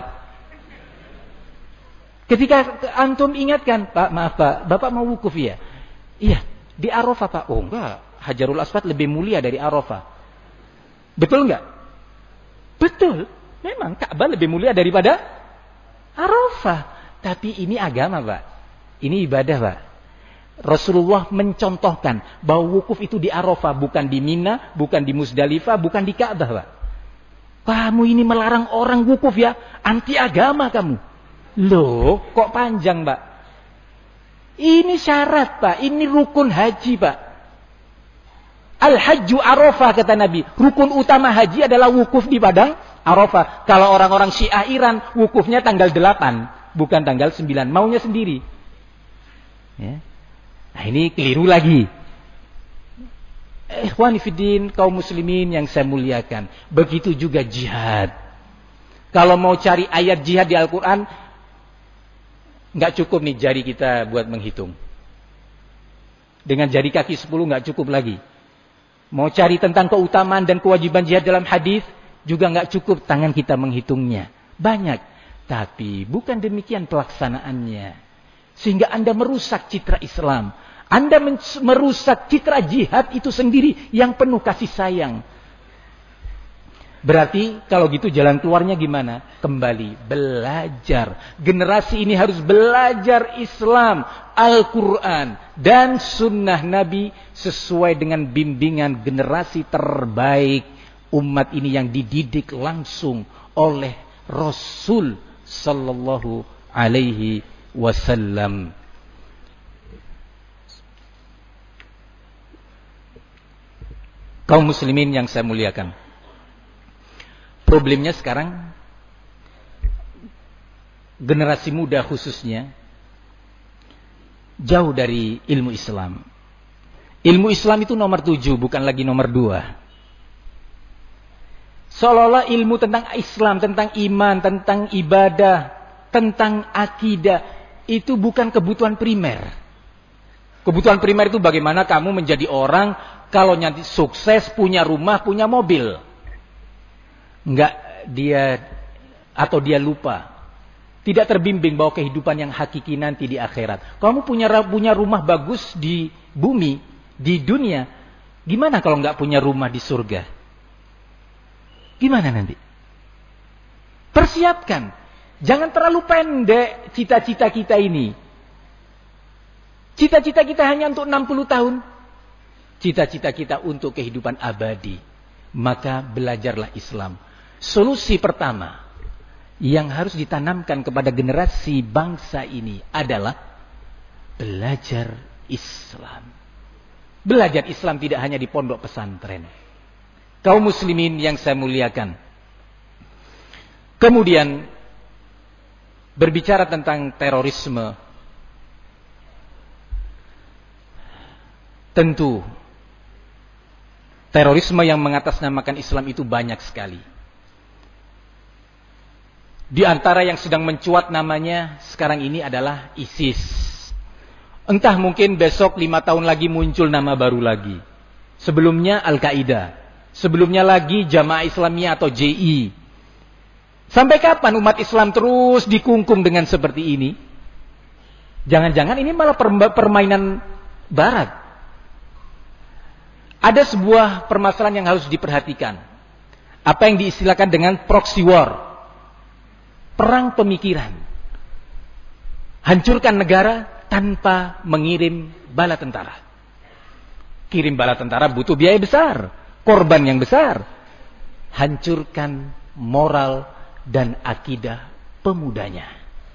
Ketika antum ingatkan, Pak, maaf Pak, Bapak mau wukuf ya? Iya, di Arafah Pak. Oh enggak, Hajarul Aswad lebih mulia dari Arafah. Betul enggak? Betul. Memang Ka'bah lebih mulia daripada Arafah. Tapi ini agama Pak. Ini ibadah Pak. Rasulullah mencontohkan bahwa wukuf itu di Arafah, bukan di Mina, bukan di Musdalifah, bukan di Ka'bah Pak. Kamu ini melarang orang wukuf ya? Anti agama kamu. Loh, kok panjang Pak? Ini syarat Pak, ini rukun haji Pak. Al-Hajju Arafah kata Nabi. Rukun utama haji adalah wukuf di padang Arafah. Kalau orang-orang Syiah Iran, wukufnya tanggal delapan, bukan tanggal sembilan. Maunya sendiri. Ya. Nah ini keliru lagi. Ikhwani fiddin, kaum muslimin yang saya muliakan. Begitu juga jihad. Kalau mau cari ayat jihad di Al-Quran, nggak cukup nih jari kita buat menghitung. Dengan jari kaki sepuluh nggak cukup lagi. Mau cari tentang keutamaan dan kewajiban jihad dalam hadis, juga nggak cukup tangan kita menghitungnya. Banyak. Tapi bukan demikian pelaksanaannya. Sehingga Anda merusak citra Islam. Anda merusak citra jihad itu sendiri yang penuh kasih sayang. Berarti kalau gitu jalan keluarnya gimana? Kembali belajar. Generasi ini harus belajar Islam, Al-Quran dan sunnah Nabi sesuai dengan bimbingan generasi terbaik umat ini yang dididik langsung oleh Rasul Sallallahu Alaihi Wasallam. Kaum muslimin yang saya muliakan. Problemnya sekarang generasi muda khususnya jauh dari ilmu Islam. Ilmu Islam itu nomor tujuh, bukan lagi nomor dua. Seolah-olah ilmu tentang Islam, tentang iman, tentang ibadah, tentang akidah itu bukan kebutuhan primer. Kebutuhan primer itu bagaimana kamu menjadi orang kalau nanti sukses, punya rumah, punya mobil. Enggak dia atau dia lupa. Tidak terbimbing bahwa kehidupan yang hakiki nanti di akhirat. Kamu punya punya rumah bagus di bumi, di dunia. Gimana kalau enggak punya rumah di surga? Gimana nanti? Persiapkan. Jangan terlalu pendek cita-cita kita ini. Cita-cita kita hanya untuk enam puluh tahun. Cita-cita kita untuk kehidupan abadi. Maka belajarlah Islam. Solusi pertama yang harus ditanamkan kepada generasi bangsa ini adalah belajar Islam. Belajar Islam tidak hanya di pondok pesantren. Kaum muslimin yang saya muliakan. Kemudian berbicara tentang terorisme. Tentu terorisme yang mengatasnamakan Islam itu banyak sekali. Di antara yang sedang mencuat namanya sekarang ini adalah ISIS. Entah mungkin besok lima tahun lagi muncul nama baru lagi. Sebelumnya Al-Qaeda. Sebelumnya lagi Jamaah Islamiyah atau J I. Sampai kapan umat Islam terus dikungkung dengan seperti ini? Jangan-jangan ini malah permainan barat. Ada sebuah permasalahan yang harus diperhatikan. Apa yang diistilahkan dengan proxy war. Perang pemikiran. Hancurkan negara tanpa mengirim bala tentara. Kirim bala tentara butuh biaya besar, korban yang besar. Hancurkan moral dan akidah pemudanya.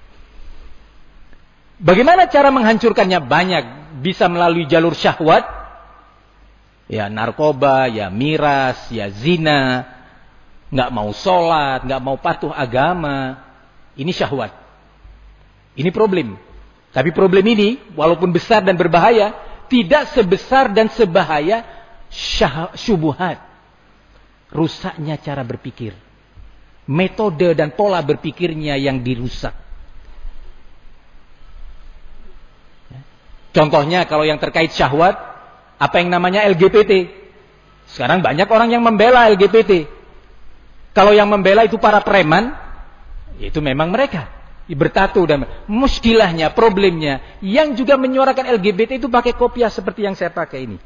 Bagaimana cara menghancurkannya? Banyak. Bisa melalui jalur syahwat, ya narkoba, ya miras, ya zina, nggak mau sholat, nggak mau patuh agama. Ini syahwat. Ini problem. Tapi problem ini walaupun besar dan berbahaya, tidak sebesar dan sebahaya syah, syubuhat. Rusaknya cara berpikir. Metode dan pola berpikirnya yang dirusak. Contohnya kalau yang terkait syahwat, apa yang namanya L G B T. Sekarang banyak orang yang membela L G B T. Kalau yang membela itu para preman, itu memang mereka. Bertatu dan muskilahnya, problemnya, yang juga menyuarakan L G B T itu pakai kopiah seperti yang saya pakai ini.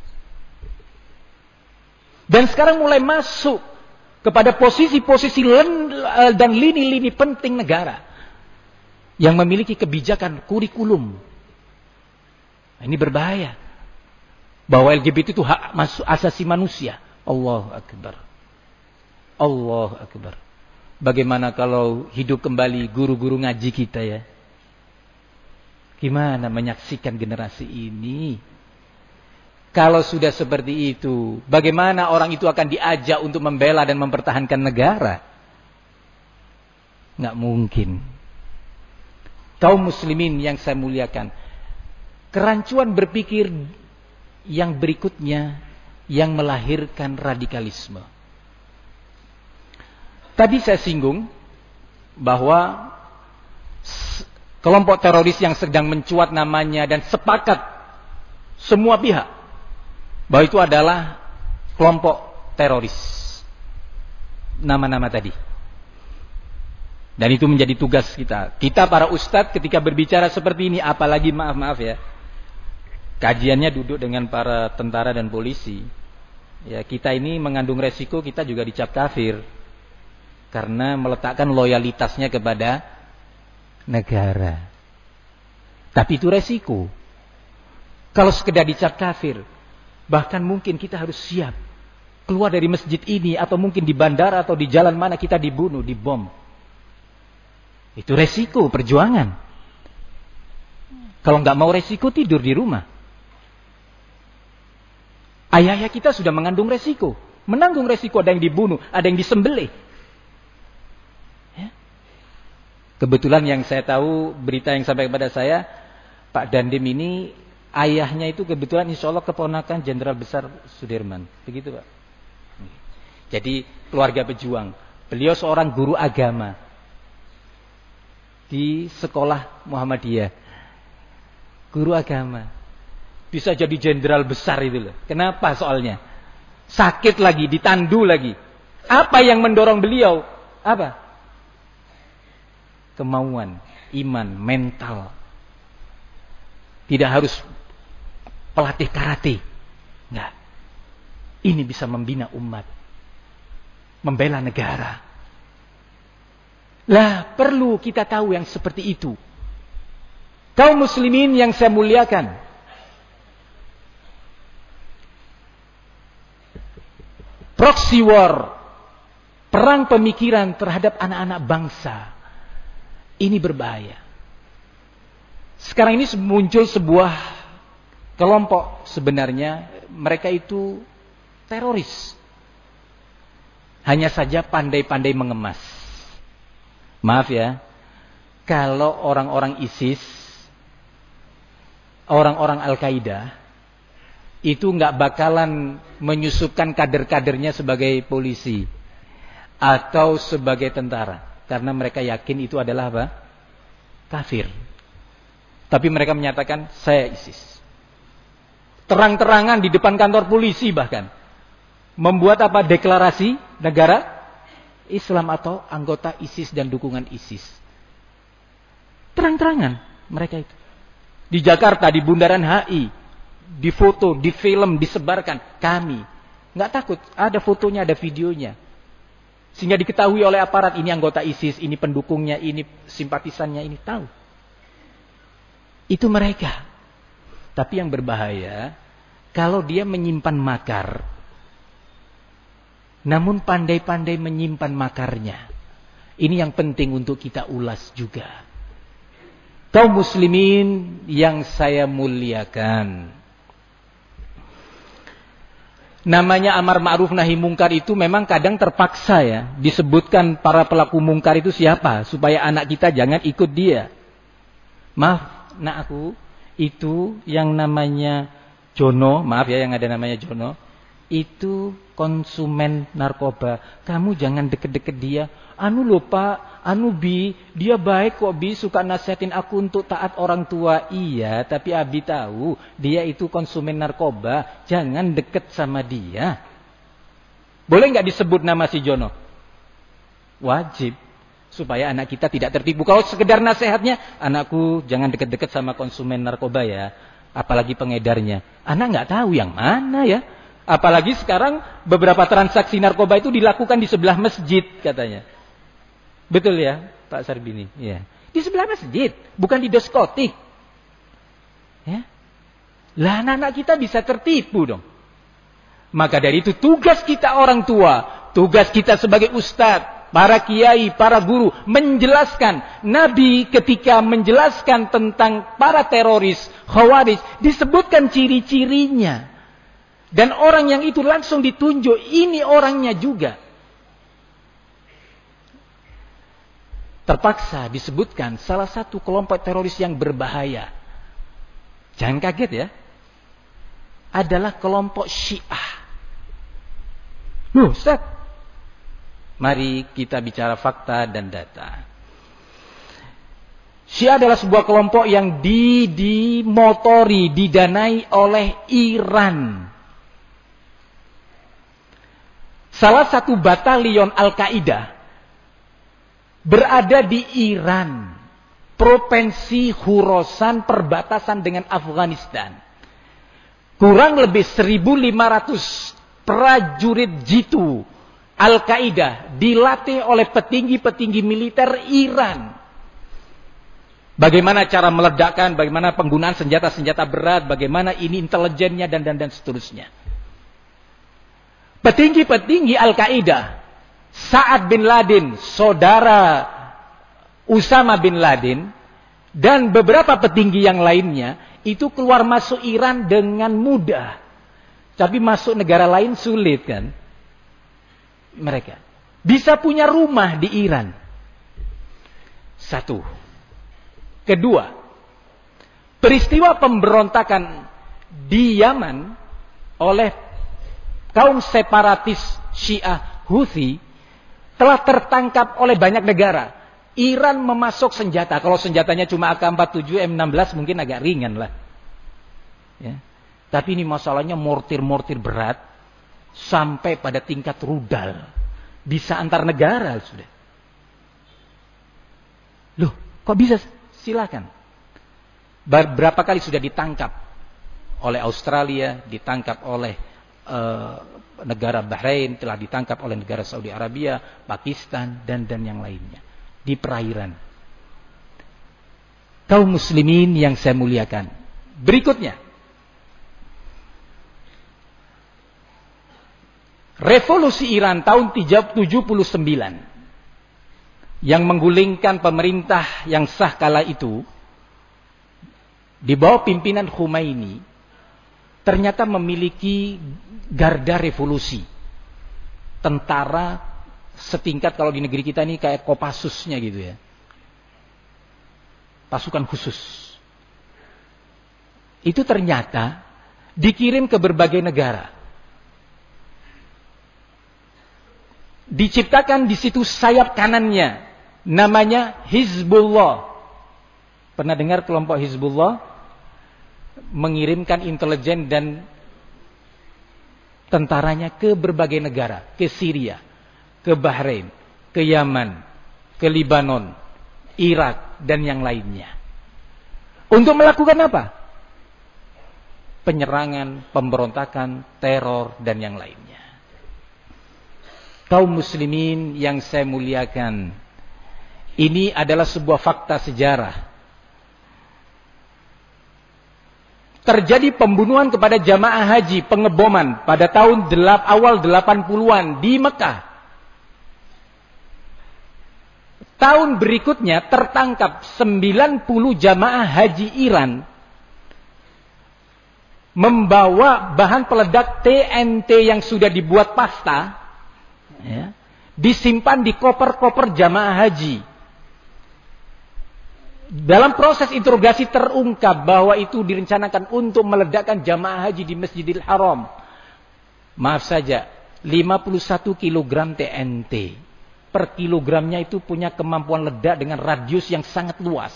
Dan sekarang mulai masuk kepada posisi-posisi dan lini-lini penting negara yang memiliki kebijakan kurikulum. Ini berbahaya. Bahwa L G B T itu hak asasi manusia. Allahu Akbar. Allahu Akbar. Bagaimana kalau hidup kembali guru-guru ngaji kita ya? Gimana menyaksikan generasi ini? Kalau sudah seperti itu, bagaimana orang itu akan diajak untuk membela dan mempertahankan negara? Nggak mungkin. Kaum muslimin yang saya muliakan, kerancuan berpikir yang berikutnya yang melahirkan radikalisme. Tadi saya singgung bahwa kelompok teroris yang sedang mencuat namanya dan sepakat semua pihak bahwa itu adalah kelompok teroris. Nama-nama tadi. Dan itu menjadi tugas kita. Kita para ustadz ketika berbicara seperti ini, apalagi maaf-maaf ya, kajiannya duduk dengan para tentara dan polisi. Ya, kita ini mengandung resiko kita juga dicap kafir. Karena meletakkan loyalitasnya kepada negara. Tapi itu resiko. Kalau sekedar dicap kafir, bahkan mungkin kita harus siap keluar dari masjid ini, atau mungkin di bandara atau di jalan mana kita dibunuh, dibom. Itu resiko perjuangan. Kalau nggak mau resiko, tidur di rumah. Ayah-ayah kita sudah mengandung resiko, menanggung resiko, ada yang dibunuh, ada yang disembelih. Ya. Kebetulan yang saya tahu, berita yang sampai kepada saya, Pak Dandim ini ayahnya itu kebetulan insya Allah keponakan Jenderal Besar Sudirman. Begitu Pak. Jadi keluarga pejuang. Beliau seorang guru agama di sekolah Muhammadiyah. Guru agama. Bisa jadi jenderal besar itu loh. Kenapa soalnya? Sakit lagi, ditandu lagi. Apa yang mendorong beliau? Apa? Kemauan, iman, mental. Tidak harus pelatih karate. Enggak. Ini bisa membina umat. Membela negara. Lah, perlu kita tahu yang seperti itu. Kaum muslimin yang saya muliakan. Proxy war, perang pemikiran terhadap anak-anak bangsa, ini berbahaya. Sekarang ini muncul sebuah kelompok, sebenarnya mereka itu teroris. Hanya saja pandai-pandai mengemas. Maaf ya, kalau orang-orang ISIS, orang-orang Al-Qaeda, itu nggak bakalan menyusupkan kader-kadernya sebagai polisi atau sebagai tentara, karena mereka yakin itu adalah apa? Kafir. Tapi mereka menyatakan saya ISIS. Terang-terangan di depan kantor polisi bahkan membuat apa? Deklarasi negara Islam atau anggota ISIS dan dukungan ISIS. Terang-terangan mereka itu. Di Jakarta, di Bundaran H I, di foto, di film, disebarkan. Kami nggak takut, ada fotonya, ada videonya. Sehingga diketahui oleh aparat, ini anggota ISIS, ini pendukungnya, ini simpatisannya, ini tahu. Itu mereka. Tapi yang berbahaya, kalau dia menyimpan makar, namun pandai-pandai menyimpan makarnya. Ini yang penting untuk kita ulas juga. Kaum muslimin yang saya muliakan. Namanya amar ma'ruf nahi mungkar itu memang kadang terpaksa ya. Disebutkan para pelaku mungkar itu siapa. Supaya anak kita jangan ikut dia. Maaf, nak aku. Itu yang namanya Jono. Maaf ya yang ada namanya Jono. Itu konsumen narkoba. Kamu jangan deket-deket dia. Anu lho Pak, anu Bi, dia baik kok Bi, suka nasihatin aku untuk taat orang tua. Iya, tapi Abi tahu dia itu konsumen narkoba, jangan deket sama dia. Boleh nggak disebut nama si Jono? Wajib, supaya anak kita tidak tertipu. Kalau sekedar nasihatnya, anakku jangan deket-deket sama konsumen narkoba ya, apalagi pengedarnya. Anak nggak tahu yang mana ya. Apalagi sekarang beberapa transaksi narkoba itu dilakukan di sebelah masjid katanya. Betul ya, Pak Sarbini? Ya. Di sebelah masjid, bukan di diskotik. Ya. Lah anak-anak kita bisa tertipu dong. Maka dari itu tugas kita orang tua, tugas kita sebagai ustadz, para kiai, para guru menjelaskan. Nabi ketika menjelaskan tentang para teroris, khawarij, disebutkan ciri-cirinya. Dan orang yang itu langsung ditunjuk, ini orangnya juga. Terpaksa disebutkan salah satu kelompok teroris yang berbahaya. Jangan kaget ya. Adalah kelompok Syiah. Loh, Ustaz. Mari kita bicara fakta dan data. Syiah adalah sebuah kelompok yang dimotori, didanai oleh Iran. Salah satu batalion Al-Qaeda berada di Iran, provinsi Khorasan perbatasan dengan Afghanistan. Kurang lebih seribu lima ratus prajurit jitu Al-Qaeda dilatih oleh petinggi-petinggi militer Iran. Bagaimana cara meledakkan, bagaimana penggunaan senjata-senjata berat, bagaimana ini intelijennya dan dan dan seterusnya. Petinggi-petinggi Al-Qaeda, Sa'ad bin Laden, saudara Usama bin Laden, dan beberapa petinggi yang lainnya, itu keluar masuk Iran dengan mudah. Tapi masuk negara lain sulit kan. Mereka bisa punya rumah di Iran. Satu. Kedua, peristiwa pemberontakan di Yaman oleh kaum separatis Syiah Houthi telah tertangkap oleh banyak negara. Iran memasok senjata. Kalau senjatanya cuma A K empat puluh tujuh, M enam belas mungkin agak ringan lah. Ya. Tapi ini masalahnya mortir-mortir berat. Sampai pada tingkat rudal. Bisa antar negara sudah. Loh, kok bisa? Silakan. Berapa kali sudah ditangkap oleh Australia, ditangkap oleh uh, negara Bahrain, telah ditangkap oleh negara Saudi Arabia, Pakistan, dan dan yang lainnya. Di perairan. Kaum muslimin yang saya muliakan. Berikutnya. Revolusi Iran tahun tujuh puluh sembilan. Yang menggulingkan pemerintah yang sah kala itu. Di bawah pimpinan Khomeini. Ternyata memiliki garda revolusi. Tentara setingkat kalau di negeri kita ini kayak Kopassusnya gitu ya. Pasukan khusus. Itu ternyata dikirim ke berbagai negara. Diciptakan di situ sayap kanannya. Namanya Hizbullah. Pernah dengar kelompok Hizbullah? Mengirimkan intelijen dan tentaranya ke berbagai negara. Ke Syria, ke Bahrain, ke Yaman, ke Libanon, Irak, dan yang lainnya. Untuk melakukan apa? Penyerangan, pemberontakan, teror, dan yang lainnya. Kaum muslimin yang saya muliakan, ini adalah sebuah fakta sejarah. Terjadi pembunuhan kepada jamaah haji, pengeboman pada tahun delap, awal delapan puluhan di Mekah. Tahun berikutnya tertangkap sembilan puluh jamaah haji Iran membawa bahan peledak T N T yang sudah dibuat pasta, ya, disimpan di koper-koper jamaah haji. Dalam proses interogasi terungkap bahwa itu direncanakan untuk meledakkan jamaah haji di Masjidil Haram. Maaf saja, lima puluh satu kilogram T N T. Per kilogramnya itu punya kemampuan ledak dengan radius yang sangat luas.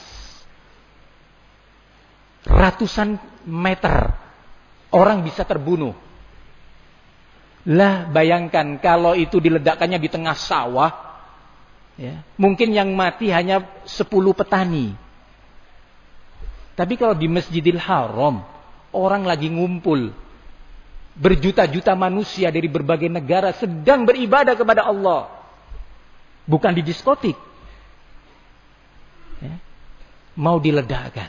Ratusan meter orang bisa terbunuh. Lah bayangkan kalau itu diledakkannya di tengah sawah, ya, mungkin yang mati hanya sepuluh petani. Tapi kalau di Masjidil Haram, orang lagi ngumpul, berjuta-juta manusia dari berbagai negara sedang beribadah kepada Allah, bukan di diskotik, ya, mau diledakkan.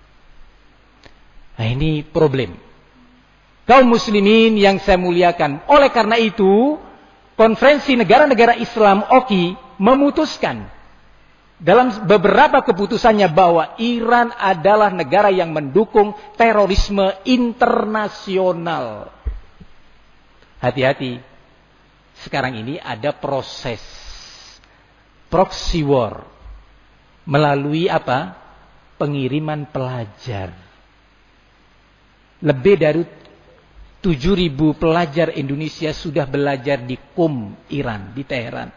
Nah, ini problem. Kaum muslimin yang saya muliakan, oleh karena itu Konferensi Negara-Negara Islam O K I memutuskan dalam beberapa keputusannya bahwa Iran adalah negara yang mendukung terorisme internasional. Hati-hati, sekarang ini ada proses proxy war melalui apa? Pengiriman pelajar. Lebih dari tujuh ribu pelajar Indonesia sudah belajar di Qum, Iran, di Teheran.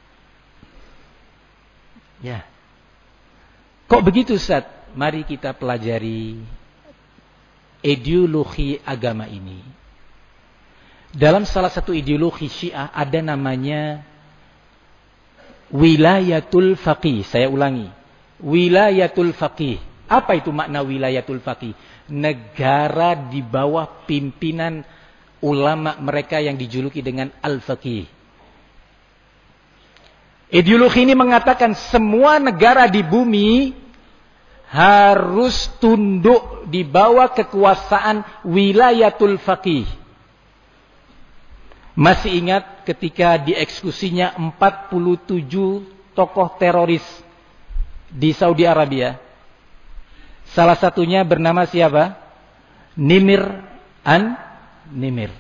Ya. Kok begitu, Ustaz? Mari kita pelajari ideologi agama ini. Dalam salah satu ideologi Syiah ada namanya wilayatul faqih. Saya ulangi. Wilayatul faqih. Apa itu makna wilayatul faqih? Negara di bawah pimpinan ulama mereka yang dijuluki dengan al-faqih. Ideologi ini mengatakan semua negara di bumi harus tunduk di bawah kekuasaan wilayatul faqih. Masih ingat ketika dieksekusinya empat puluh tujuh tokoh teroris di Saudi Arabia? Salah satunya bernama siapa? Nimir an-Nimir.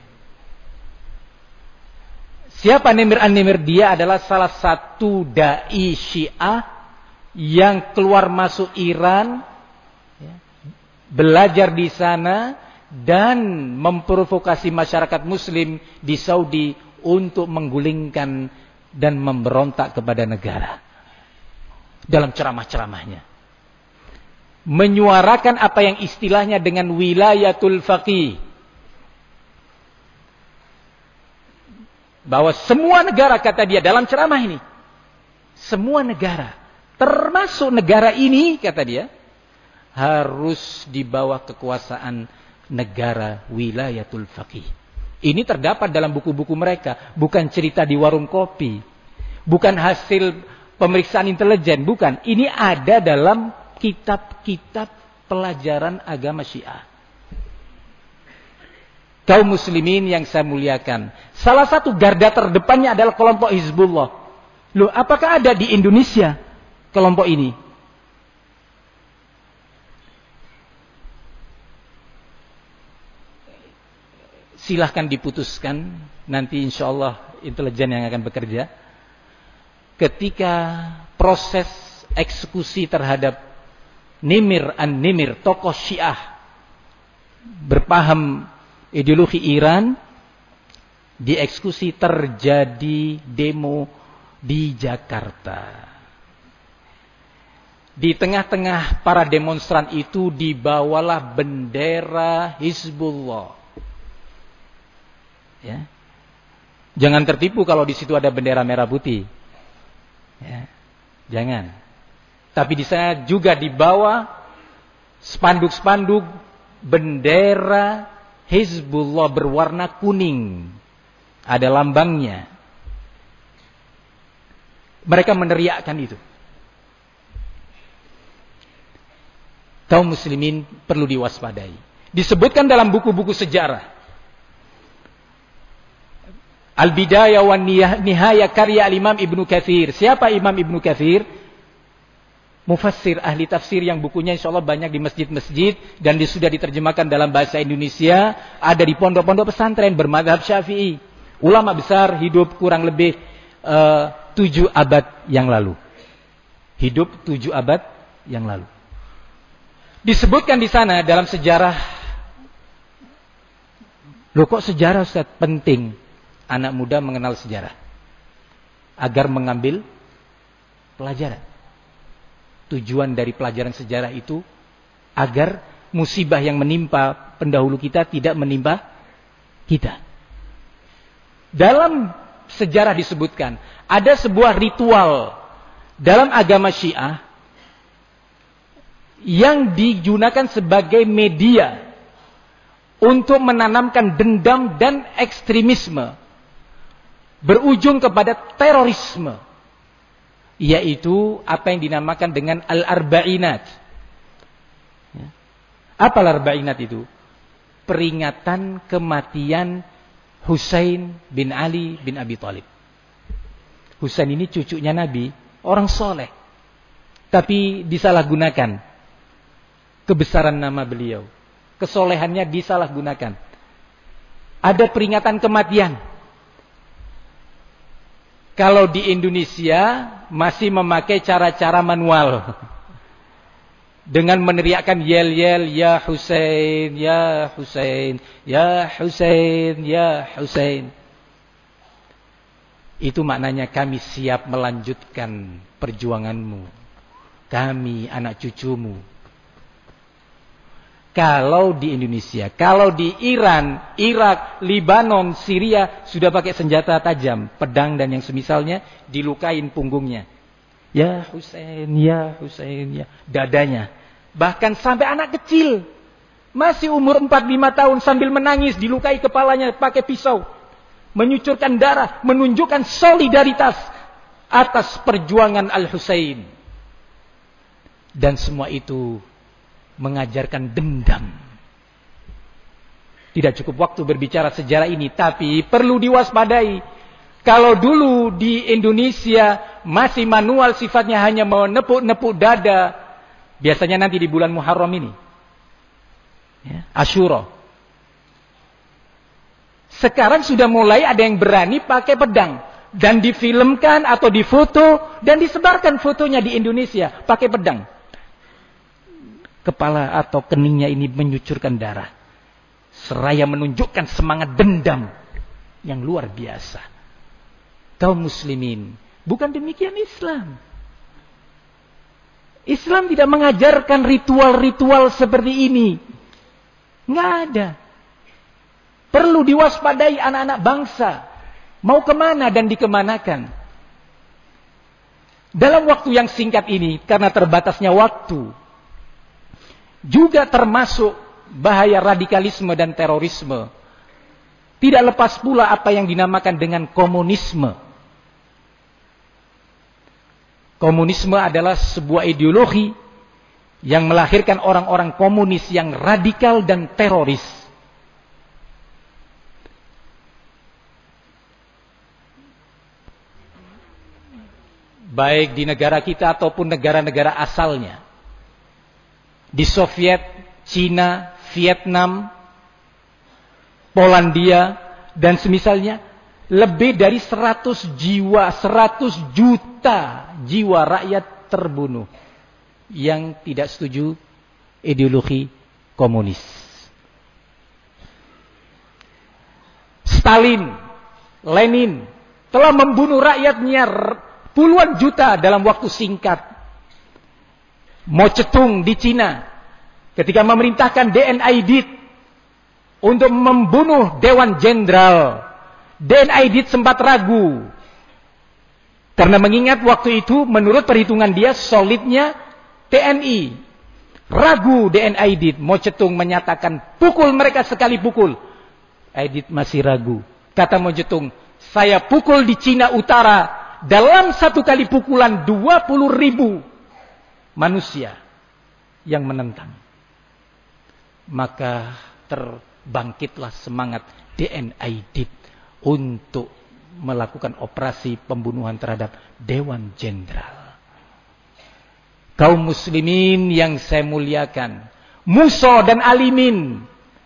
Siapa Nimir an-Nimir? Dia adalah salah satu dai Syiah yang keluar masuk Iran, ya, belajar di sana dan memprovokasi masyarakat Muslim di Saudi untuk menggulingkan dan memberontak kepada negara. Dalam ceramah-ceramahnya menyuarakan apa yang istilahnya dengan wilayatul faqih, bahwa semua negara, kata dia dalam ceramah ini, semua negara termasuk negara ini, kata dia, harus di bawah kekuasaan negara wilayatul faqih. Ini terdapat dalam buku-buku mereka, bukan cerita di warung kopi, bukan hasil pemeriksaan intelijen, bukan. Ini ada dalam kitab-kitab pelajaran agama Syiah. Kaum muslimin yang saya muliakan, salah satu garda terdepannya adalah kelompok Hizbullah. Loh, apakah ada di Indonesia kelompok ini? Silahkan diputuskan, nanti insya Allah intelijen yang akan bekerja. Ketika proses eksekusi terhadap Nimir an-Nimir, tokoh Syiah berpaham ideologi Iran, dieksekusi, terjadi demo di Jakarta. Di tengah-tengah para demonstran itu dibawalah bendera Hizbullah. Ya. Jangan tertipu kalau di situ ada bendera merah putih. Ya. Jangan. Tapi di sana juga dibawa spanduk-spanduk bendera Hizbullah berwarna kuning. Ada lambangnya. Mereka meneriakkan itu. Kaum muslimin perlu diwaspadai. Disebutkan dalam buku-buku sejarah. Al-Bidayah wa Nihaya karya Al-Imam Ibnu Katsir. Siapa Imam Ibnu Katsir? Mufassir, ahli tafsir yang bukunya insya Allah banyak di masjid-masjid dan sudah diterjemahkan dalam bahasa Indonesia, ada di pondok-pondok pesantren bermadzhab Syafi'i. Ulama besar hidup kurang lebih uh, tujuh abad yang lalu. Hidup tujuh abad yang lalu. Disebutkan di sana dalam sejarah. Loh kok sejarah Ustaz? Penting anak muda mengenal sejarah agar mengambil pelajaran. Tujuan dari pelajaran sejarah itu agar musibah yang menimpa pendahulu kita tidak menimpa kita. Dalam sejarah disebutkan ada sebuah ritual dalam agama Syiah yang digunakan sebagai media untuk menanamkan dendam dan ekstremisme berujung kepada terorisme. Yaitu apa yang dinamakan dengan Al-Arba'inat. Apa Al-Arba'inat itu? Peringatan kematian Husain bin Ali bin Abi Thalib. Husain ini cucunya Nabi, orang soleh. Tapi disalahgunakan kebesaran nama beliau. Kesolehannya disalahgunakan. Ada peringatan kematian. Kalau di Indonesia masih memakai cara-cara manual. Dengan meneriakkan yel-yel, ya Husain, ya Husain, ya Husain, ya Husain. Itu maknanya kami siap melanjutkan perjuanganmu. Kami anak cucumu. Kalau di Indonesia, kalau di Iran, Irak, Libanon, Syria sudah pakai senjata tajam, pedang dan yang semisalnya, dilukain punggungnya. Ya Husain, ya Husain, ya dadanya. Bahkan sampai anak kecil, masih umur empat lima tahun sambil menangis dilukai kepalanya pakai pisau, menyucurkan darah, menunjukkan solidaritas atas perjuangan Al-Husain. Dan semua itu mengajarkan dendam. Tidak cukup waktu berbicara sejarah ini, tapi perlu diwaspadai. Kalau dulu di Indonesia masih manual sifatnya hanya menepuk-nepuk dada, biasanya nanti di bulan Muharram ini, ya, Asyura. Sekarang sudah mulai ada yang berani pakai pedang dan difilmkan atau difoto dan disebarkan fotonya di Indonesia pakai pedang. Kepala atau keningnya ini menyucurkan darah. Seraya menunjukkan semangat dendam yang luar biasa. Kaum muslimin, bukan demikian Islam. Islam tidak mengajarkan ritual-ritual seperti ini. Nggak ada. Perlu diwaspadai anak-anak bangsa. Mau kemana dan dikemanakan. Dalam waktu yang singkat ini, karena terbatasnya waktu, juga termasuk bahaya radikalisme dan terorisme. Tidak lepas pula apa yang dinamakan dengan komunisme. Komunisme adalah sebuah ideologi yang melahirkan orang-orang komunis yang radikal dan teroris. Baik di negara kita ataupun negara-negara asalnya. Di Soviet, Cina, Vietnam, Polandia, dan semisalnya, lebih dari seratus jiwa, seratus juta jiwa rakyat terbunuh yang tidak setuju ideologi komunis. Stalin, Lenin telah membunuh rakyatnya puluhan juta dalam waktu singkat. Mao Zedong di Cina ketika memerintahkan D N Aidit untuk membunuh Dewan Jenderal, D N Aidit sempat ragu karena mengingat waktu itu menurut perhitungan dia solidnya T N I. Ragu D N Aidit. Mao Zedong menyatakan pukul mereka sekali pukul. Aidit masih ragu. Kata Mao Zedong, saya pukul di Cina Utara dalam satu kali pukulan dua puluh ribu manusia yang menentang. Maka terbangkitlah semangat D N I D I T untuk melakukan operasi pembunuhan terhadap Dewan Jenderal. Kaum muslimin yang saya muliakan, Musa dan Alimin,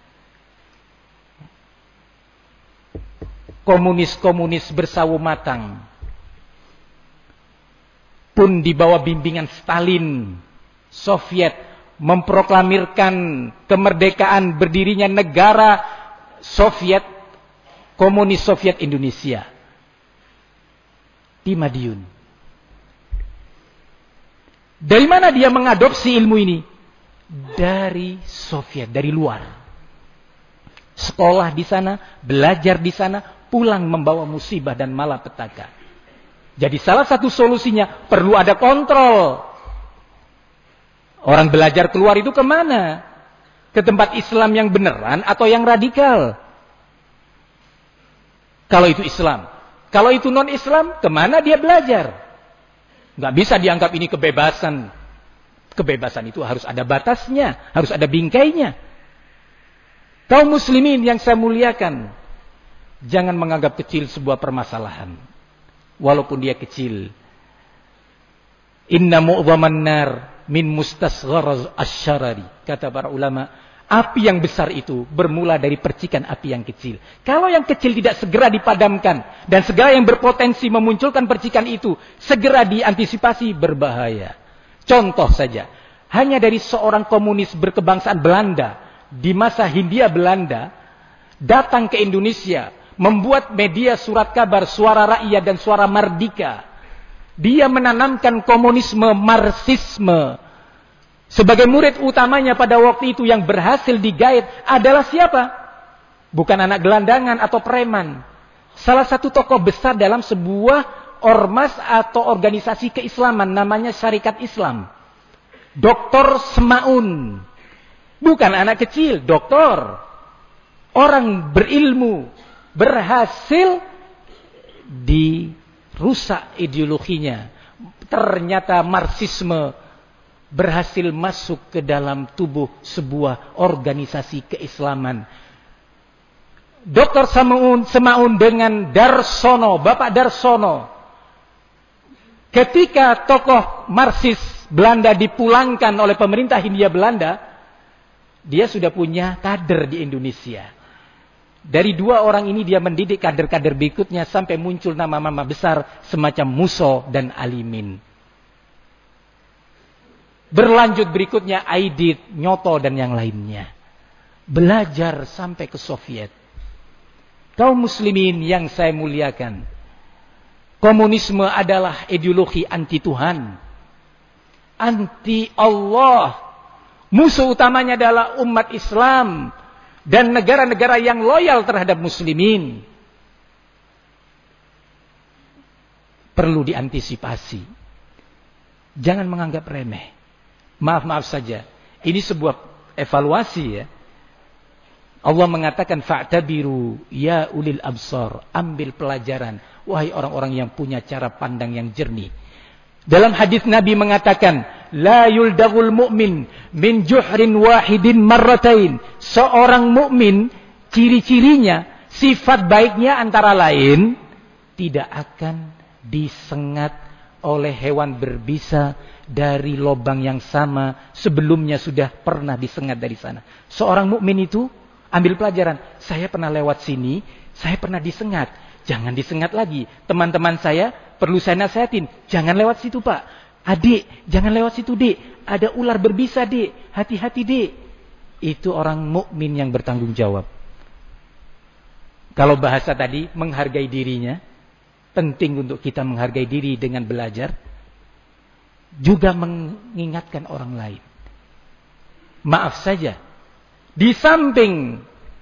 komunis-komunis bersawo matang, pun di bawah bimbingan Stalin, Soviet memproklamirkan kemerdekaan berdirinya negara Soviet, komunis Soviet Indonesia di Madiun. Dari mana dia mengadopsi ilmu ini? Dari Soviet, dari luar. Sekolah di sana, belajar di sana, pulang membawa musibah dan malapetaka. Jadi salah satu solusinya perlu ada kontrol. Orang belajar keluar itu kemana? Ke tempat Islam yang beneran atau yang radikal? Kalau itu Islam. Kalau itu non-Islam, kemana dia belajar? Nggak bisa dianggap ini kebebasan. Kebebasan itu harus ada batasnya, harus ada bingkainya. Kaum muslimin yang saya muliakan, jangan menganggap kecil sebuah permasalahan. Walaupun dia kecil. Inna mu'dhaman nar min mustasghar asy-syarari. Kata para ulama, api yang besar itu bermula dari percikan api yang kecil. Kalau yang kecil tidak segera dipadamkan dan segala yang berpotensi memunculkan percikan itu segera diantisipasi, berbahaya. Contoh saja, hanya dari seorang komunis berkebangsaan Belanda di masa Hindia Belanda datang ke Indonesia, membuat media surat kabar Suara Rakyat dan Suara Mardika. Dia menanamkan komunisme, Marxisme. Sebagai murid utamanya pada waktu itu yang berhasil digait adalah siapa? Bukan anak gelandangan atau preman. Salah satu tokoh besar dalam sebuah ormas atau organisasi keislaman namanya Syarikat Islam. Doktor Semaun. Bukan anak kecil, doktor. Orang berilmu. Berhasil dirusak ideologinya. Ternyata Marxisme berhasil masuk ke dalam tubuh sebuah organisasi keislaman. Doktor Semaun, Semaun dengan Darsono, Bapak Darsono. Ketika tokoh Marxis Belanda dipulangkan oleh pemerintah Hindia Belanda, dia sudah punya kader di Indonesia. Dari dua orang ini dia mendidik kader-kader berikutnya sampai muncul nama-nama besar semacam Musa dan Alimin. Berlanjut berikutnya Aidit, Nyoto dan yang lainnya. Belajar sampai ke Soviet. Kaum muslimin yang saya muliakan. Komunisme adalah ideologi anti Tuhan. Anti Allah. Musuh utamanya adalah umat Islam. Dan negara-negara yang loyal terhadap muslimin. Perlu diantisipasi. Jangan menganggap remeh. Maaf-maaf saja. Ini sebuah evaluasi ya. Allah mengatakan fa'tabiru ya ulil absar. Ambil pelajaran. Wahai orang-orang yang punya cara pandang yang jernih. Dalam hadis Nabi mengatakan, la yuldagul mu'min min juhrin wahidin marratain. Seorang mukmin ciri-cirinya, sifat baiknya antara lain tidak akan disengat oleh hewan berbisa dari lubang yang sama sebelumnya sudah pernah disengat dari sana. Seorang mukmin itu ambil pelajaran. Saya pernah lewat sini, saya pernah disengat. Jangan disengat lagi. Teman-teman saya perlu saya nasihatin. Jangan lewat situ Pak. Adik, jangan lewat situ Dek. Ada ular berbisa Dek. Hati-hati Dek. Itu orang mukmin yang bertanggung jawab. Kalau bahasa tadi menghargai dirinya, penting untuk kita menghargai diri dengan belajar. Juga mengingatkan orang lain. Maaf saja, di samping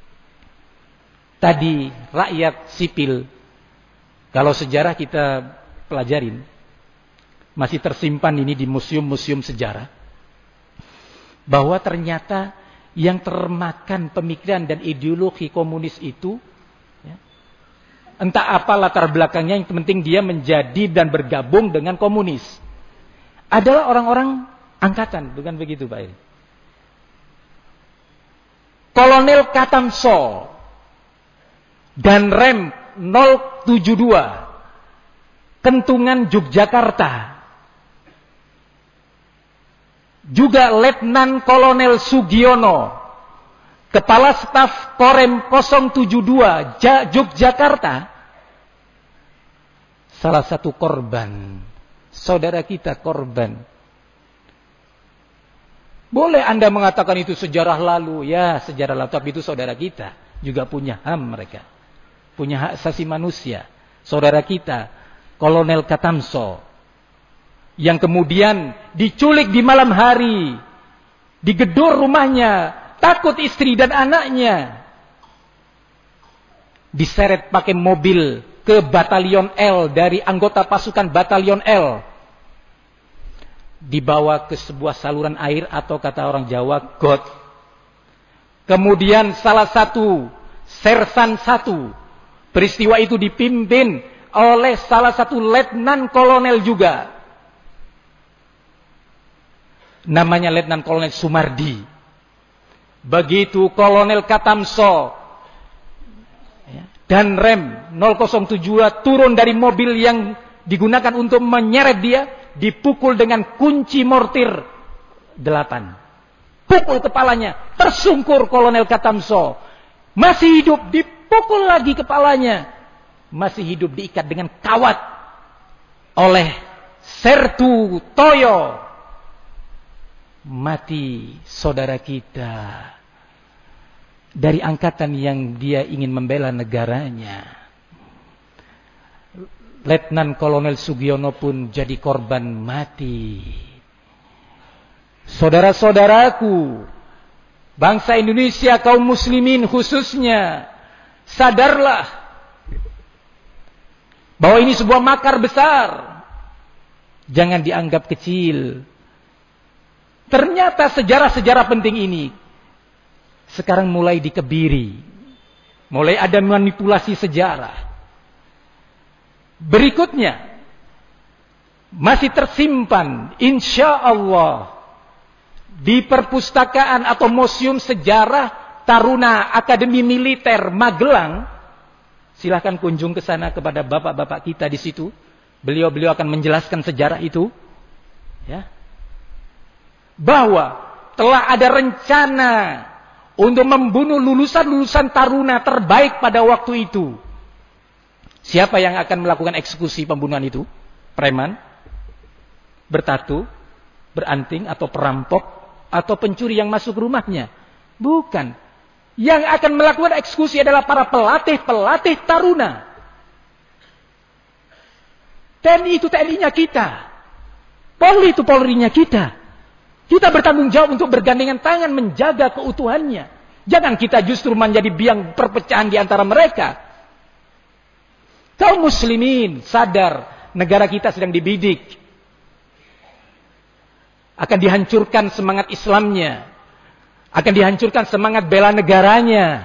tadi rakyat sipil, kalau sejarah kita pelajarin, masih tersimpan ini di museum-museum sejarah, bahwa ternyata yang termakan pemikiran dan ideologi komunis itu ya, Entah apa latar belakangnya, yang penting dia menjadi dan bergabung dengan komunis. Adalah orang-orang angkatan, bukan begitu Pak Edi? Kolonel Katamso dan Rem nol tujuh dua Kentungan Yogyakarta. Juga Letnan Kolonel Sugiono, Kepala Staf Korem nol tujuh dua Yogyakarta, salah satu korban, saudara kita korban. Boleh Anda mengatakan itu sejarah lalu, ya sejarah lalu, tapi itu saudara kita, juga punya H A M mereka, punya hak asasi manusia. Saudara kita, Kolonel Katamso, yang kemudian diculik di malam hari, digedor rumahnya, takut istri dan anaknya, diseret pakai mobil ke Batalion L dari anggota pasukan Batalion L, dibawa ke sebuah saluran air atau kata orang Jawa got. Kemudian salah satu sersan satu, peristiwa itu dipimpin oleh salah satu letnan kolonel juga, namanya Letnan Kolonel Sumardi. Begitu Kolonel Katamso dan Rem nol nol tujuh dua turun dari mobil yang digunakan untuk menyeret dia, dipukul dengan kunci mortir delapan. Pukul kepalanya, tersungkur Kolonel Katamso. Masih hidup, dipukul lagi kepalanya. Masih hidup, diikat dengan kawat oleh Sertu Toyo. Mati saudara kita dari angkatan yang dia ingin membela negaranya. Letnan Kolonel Sugiono pun jadi korban mati. Saudara-saudaraku, bangsa Indonesia, kaum muslimin khususnya, sadarlah bahwa ini sebuah makar besar. Jangan dianggap kecil. Ternyata sejarah-sejarah penting ini sekarang mulai dikebiri. Mulai ada manipulasi sejarah. Berikutnya masih tersimpan insya Allah di perpustakaan atau museum sejarah Taruna Akademi Militer Magelang. Silahkan kunjung ke sana kepada bapak-bapak kita di situ. Beliau-beliau akan menjelaskan sejarah itu. Ya. Bahwa telah ada rencana untuk membunuh lulusan-lulusan Taruna terbaik pada waktu itu. Siapa yang akan melakukan eksekusi pembunuhan itu? Preman, bertatu, beranting, atau perampok, atau pencuri yang masuk rumahnya? Bukan. Yang akan melakukan eksekusi adalah para pelatih-pelatih Taruna. T N I itu T N I-nya kita. Polri itu Polri-nya kita. Kita bertanggung jawab untuk bergandengan tangan menjaga keutuhannya. Jangan kita justru menjadi biang perpecahan di antara mereka. Kaum muslimin sadar negara kita sedang dibidik. Akan dihancurkan semangat Islamnya. Akan dihancurkan semangat bela negaranya.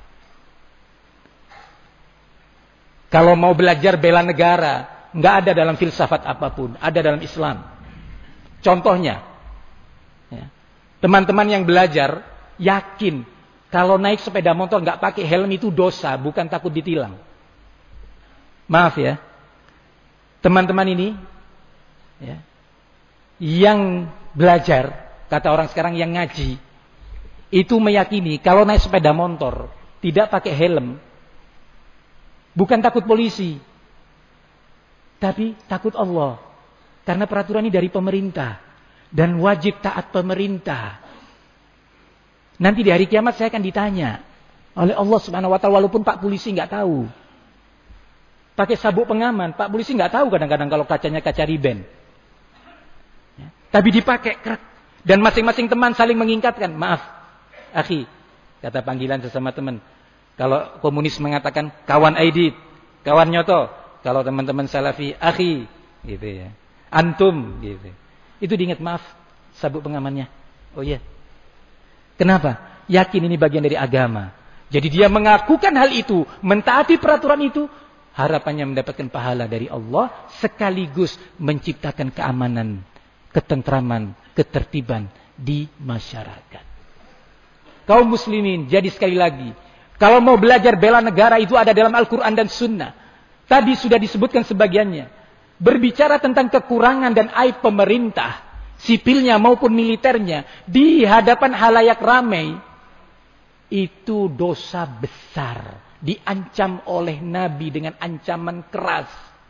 Kalau mau belajar bela negara, nggak ada dalam filsafat apapun, ada dalam Islam. Contohnya, ya, teman-teman yang belajar yakin kalau naik sepeda motor nggak pakai helm itu dosa, bukan takut ditilang. Maaf ya, teman-teman ini ya, yang belajar, kata orang sekarang yang ngaji, itu meyakini kalau naik sepeda motor tidak pakai helm, bukan takut polisi, tapi takut Allah. Karena peraturan ini dari pemerintah dan wajib taat pemerintah. Nanti di hari kiamat saya akan ditanya oleh Allah Subhanahu Wa Taala, walaupun Pak polisi nggak tahu. Pakai sabuk pengaman, Pak polisi nggak tahu kadang-kadang kalau kacanya kaca riben. Ya. Tapi dipakai krak. Dan masing-masing teman saling mengingatkan, maaf, akhi, kata panggilan sesama teman. Kalau komunis mengatakan kawan Aidit, kawan Nyoto. Kalau teman-teman Salafi, akhi, gitu ya. Antum, gitu. Itu diingat, maaf, sabuk pengamannya. Oh iya. Kenapa? Yakin ini bagian dari agama. Jadi dia mengakukan hal itu, mentaati peraturan itu, harapannya mendapatkan pahala dari Allah, sekaligus menciptakan keamanan, ketentraman, ketertiban di masyarakat. Kaum muslimin, jadi sekali lagi, kalau mau belajar bela negara itu ada dalam Al-Quran dan Sunnah. Tadi sudah disebutkan sebagiannya. Berbicara tentang kekurangan dan aib pemerintah, sipilnya maupun militernya, di hadapan halayak ramai, itu dosa besar. Diancam oleh Nabi dengan ancaman keras.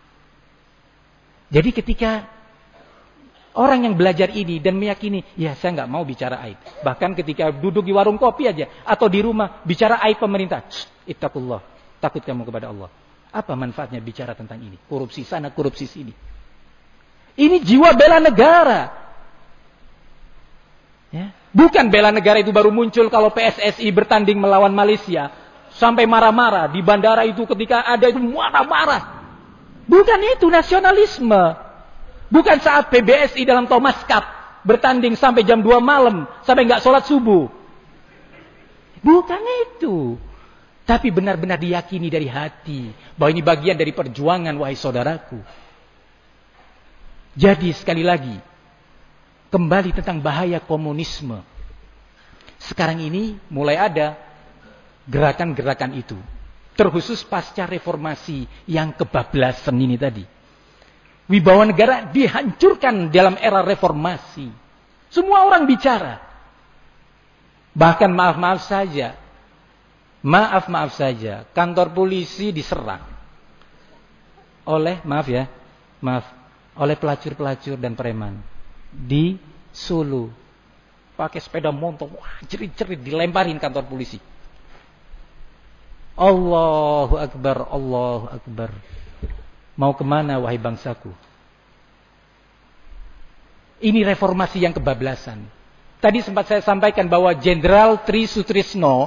Jadi ketika orang yang belajar ini dan meyakini, ya saya nggak mau bicara aib. Bahkan ketika duduk di warung kopi aja, atau di rumah, bicara aib pemerintah. Ittaqullah, takut kamu kepada Allah. Apa manfaatnya bicara tentang ini? Korupsi sana, korupsi sini. Ini jiwa bela negara. Ya. Bukan bela negara itu baru muncul kalau P S S I bertanding melawan Malaysia. Sampai marah-marah di bandara itu ketika ada itu marah-marah. Bukan itu nasionalisme. Bukan saat P B S I dalam Thomas Cup bertanding sampai jam dua malam. Sampai nggak sholat subuh. Bukan itu. Tapi benar-benar diyakini dari hati. Bahwa ini bagian dari perjuangan, wahai saudaraku. Jadi sekali lagi. Kembali tentang bahaya komunisme. Sekarang ini mulai ada gerakan-gerakan itu. Terkhusus pasca reformasi yang kebablasan ini tadi. Wibawa negara dihancurkan dalam era reformasi. Semua orang bicara. Bahkan maaf-maaf saja. Maaf-maaf saja. Kantor polisi diserang. Oleh, maaf ya. Maaf. Oleh pelacur-pelacur dan preman. Di Solo. Pakai sepeda motor. Wah, jerit-jerit dilemparin kantor polisi. Allahu Akbar, Allahu Akbar. Mau kemana wahai bangsaku? Ini reformasi yang kebablasan. Tadi sempat saya sampaikan bahwa Jenderal Tri Sutrisno,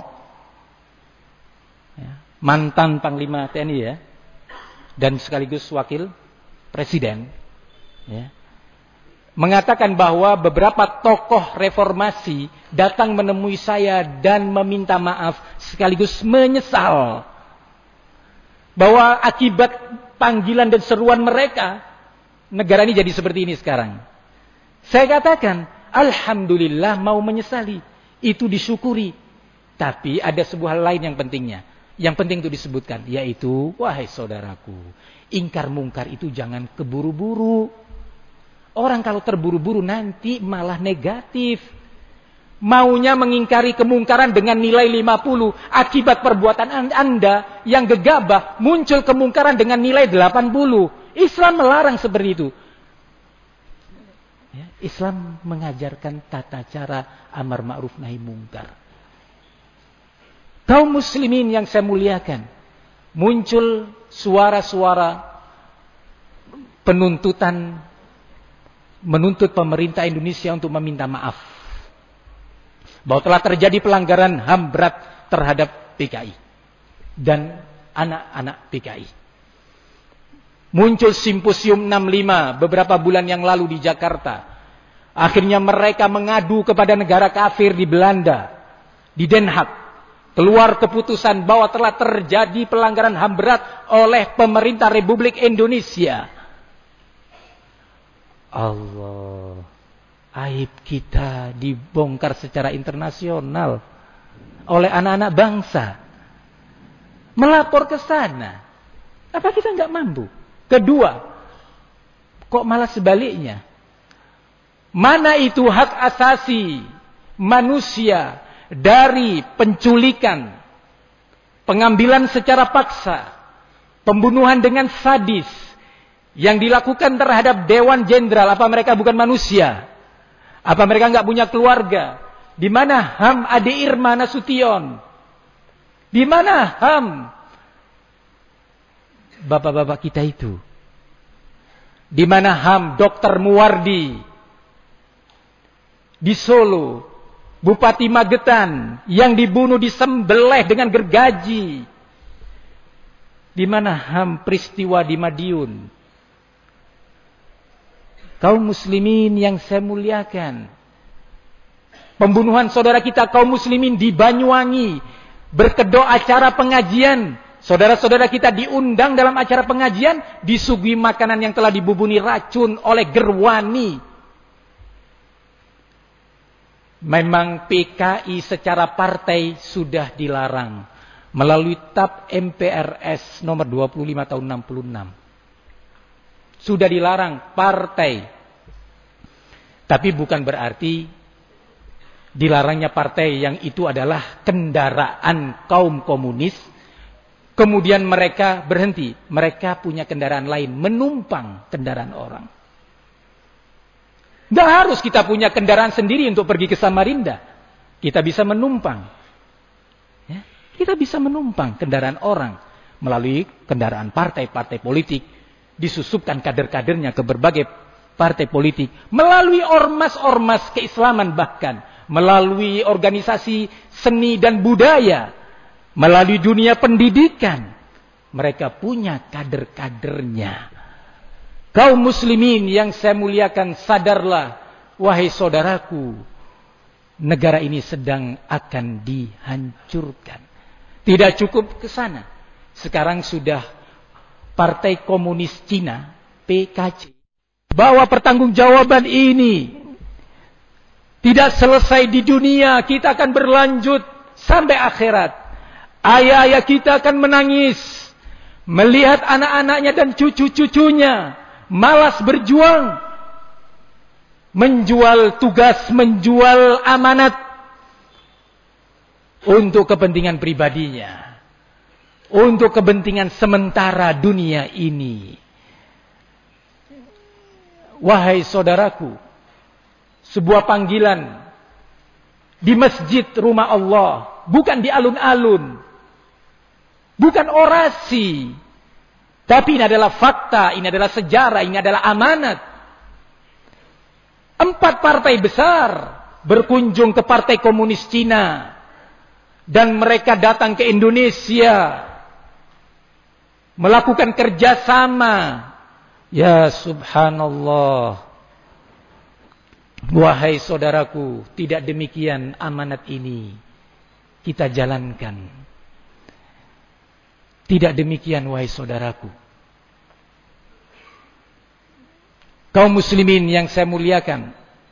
ya, mantan Panglima T N I ya, dan sekaligus wakil Presiden, ya, mengatakan bahwa beberapa tokoh reformasi datang menemui saya dan meminta maaf sekaligus menyesal bahwa akibat panggilan dan seruan mereka negara ini jadi seperti ini sekarang. Saya katakan alhamdulillah, mau menyesali itu disyukuri, tapi ada sebuah hal lain yang pentingnya, yang penting itu disebutkan, yaitu wahai saudaraku, ingkar mungkar itu jangan keburu-buru. Orang kalau terburu-buru nanti malah negatif. Maunya mengingkari kemungkaran dengan nilai lima puluh. Akibat perbuatan Anda yang gegabah, muncul kemungkaran dengan nilai delapan puluh. Islam melarang seperti itu. Ya, Islam mengajarkan tata cara amar ma'ruf nahi mungkar. Kaum muslimin yang saya muliakan, muncul suara-suara penuntutan, menuntut pemerintah Indonesia untuk meminta maaf bahwa telah terjadi pelanggaran H A M berat terhadap P K I dan anak-anak P K I. Muncul simposium enam puluh lima beberapa bulan yang lalu di Jakarta. Akhirnya mereka mengadu kepada negara kafir di Belanda, di Den Haag. Keluar keputusan bahwa telah terjadi pelanggaran H A M berat oleh pemerintah Republik Indonesia. Allah, aib kita dibongkar secara internasional oleh anak-anak bangsa. Melapor ke sana. Apa kita nggak mampu? Kedua, kok malah sebaliknya? Mana itu hak asasi manusia dari penculikan, pengambilan secara paksa, pembunuhan dengan sadis, yang dilakukan terhadap Dewan Jenderal? Apa mereka bukan manusia? Apa mereka nggak punya keluarga? Di mana H A M Ade Irma Nasution? Di mana H A M bapak-bapak kita itu? Di mana H A M Dokter Muwardi? Di Solo, Bupati Magetan yang dibunuh, disembelih dengan gergaji. Di mana H A M peristiwa di Madiun? Kaum muslimin yang saya muliakan, pembunuhan saudara kita kaum muslimin di Banyuwangi, berkedok acara pengajian Saudara-saudara kita diundang dalam acara pengajian, disuguhi makanan yang telah dibubuni racun oleh gerwani. Memang P K I secara partai sudah dilarang melalui T A P M P R S nomor dua puluh lima tahun enam puluh enam. Sudah dilarang partai. Tapi bukan berarti dilarangnya partai yang itu adalah kendaraan kaum komunis. Kemudian mereka berhenti. Mereka punya kendaraan lain. Menumpang kendaraan orang. Tidak harus kita punya kendaraan sendiri untuk pergi ke Samarinda. Kita bisa menumpang. Ya, kita bisa menumpang kendaraan orang. Melalui kendaraan partai-partai politik. Disusupkan kader-kadernya ke berbagai partai politik. Melalui ormas-ormas keislaman bahkan. Melalui organisasi seni dan budaya. Melalui dunia pendidikan. Mereka punya kader-kadernya. Kaum muslimin yang saya muliakan, sadarlah. Wahai saudaraku. Negara ini sedang akan dihancurkan. Tidak cukup ke sana. Sekarang sudah Partai Komunis Cina, P K C. Bahwa pertanggungjawaban ini tidak selesai di dunia. Kita akan berlanjut sampai akhirat. Ayah-ayah kita akan menangis. Melihat anak-anaknya dan cucu-cucunya. Malas berjuang. Menjual tugas, menjual amanat. Untuk kepentingan pribadinya. Untuk kepentingan sementara dunia ini. Wahai saudaraku. Sebuah panggilan. Di masjid rumah Allah. Bukan di alun-alun. Bukan orasi. Tapi ini adalah fakta, ini adalah sejarah, ini adalah amanat. Empat partai besar berkunjung ke Partai Komunis Cina. Dan mereka datang ke Indonesia. Melakukan kerjasama. Ya subhanallah. Wahai saudaraku, tidak demikian amanat ini kita jalankan. Tidak demikian wahai saudaraku. Kaum muslimin yang saya muliakan.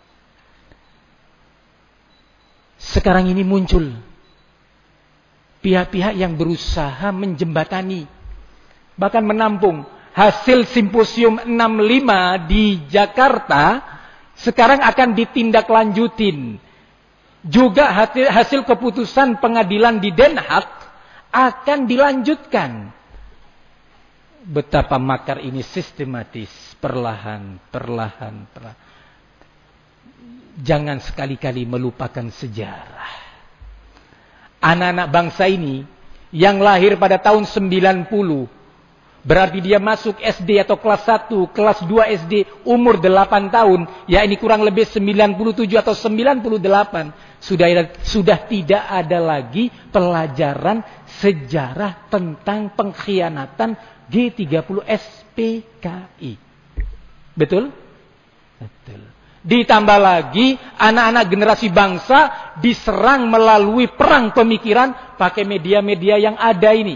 Sekarang ini muncul pihak-pihak yang berusaha menjembatani. Bahkan menampung hasil simposium enam puluh lima di Jakarta. Sekarang akan ditindaklanjutin. Juga hasil, hasil keputusan pengadilan di Den Haag akan dilanjutkan. Betapa makar ini sistematis, perlahan, perlahan, perlahan. Jangan sekali-kali melupakan sejarah. Anak-anak bangsa ini yang lahir pada tahun sembilan puluh, berarti dia masuk S D atau kelas satu, kelas dua S D, umur delapan tahun, ya ini kurang lebih sembilan puluh tujuh atau sembilan puluh delapan, sudah sudah tidak ada lagi pelajaran sejarah tentang pengkhianatan G tiga puluh S P K I. Betul? Betul. Ditambah lagi anak-anak generasi bangsa diserang melalui perang pemikiran pakai media-media yang ada ini.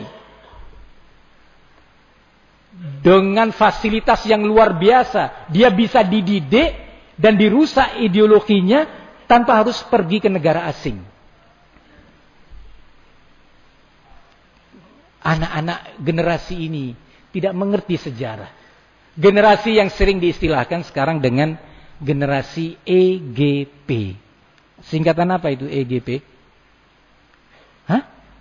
Dengan fasilitas yang luar biasa. Dia bisa dididik dan dirusak ideologinya tanpa harus pergi ke negara asing. Anak-anak generasi ini tidak mengerti sejarah. Generasi yang sering diistilahkan sekarang dengan generasi E G P. Singkatan apa itu E G P? Hah?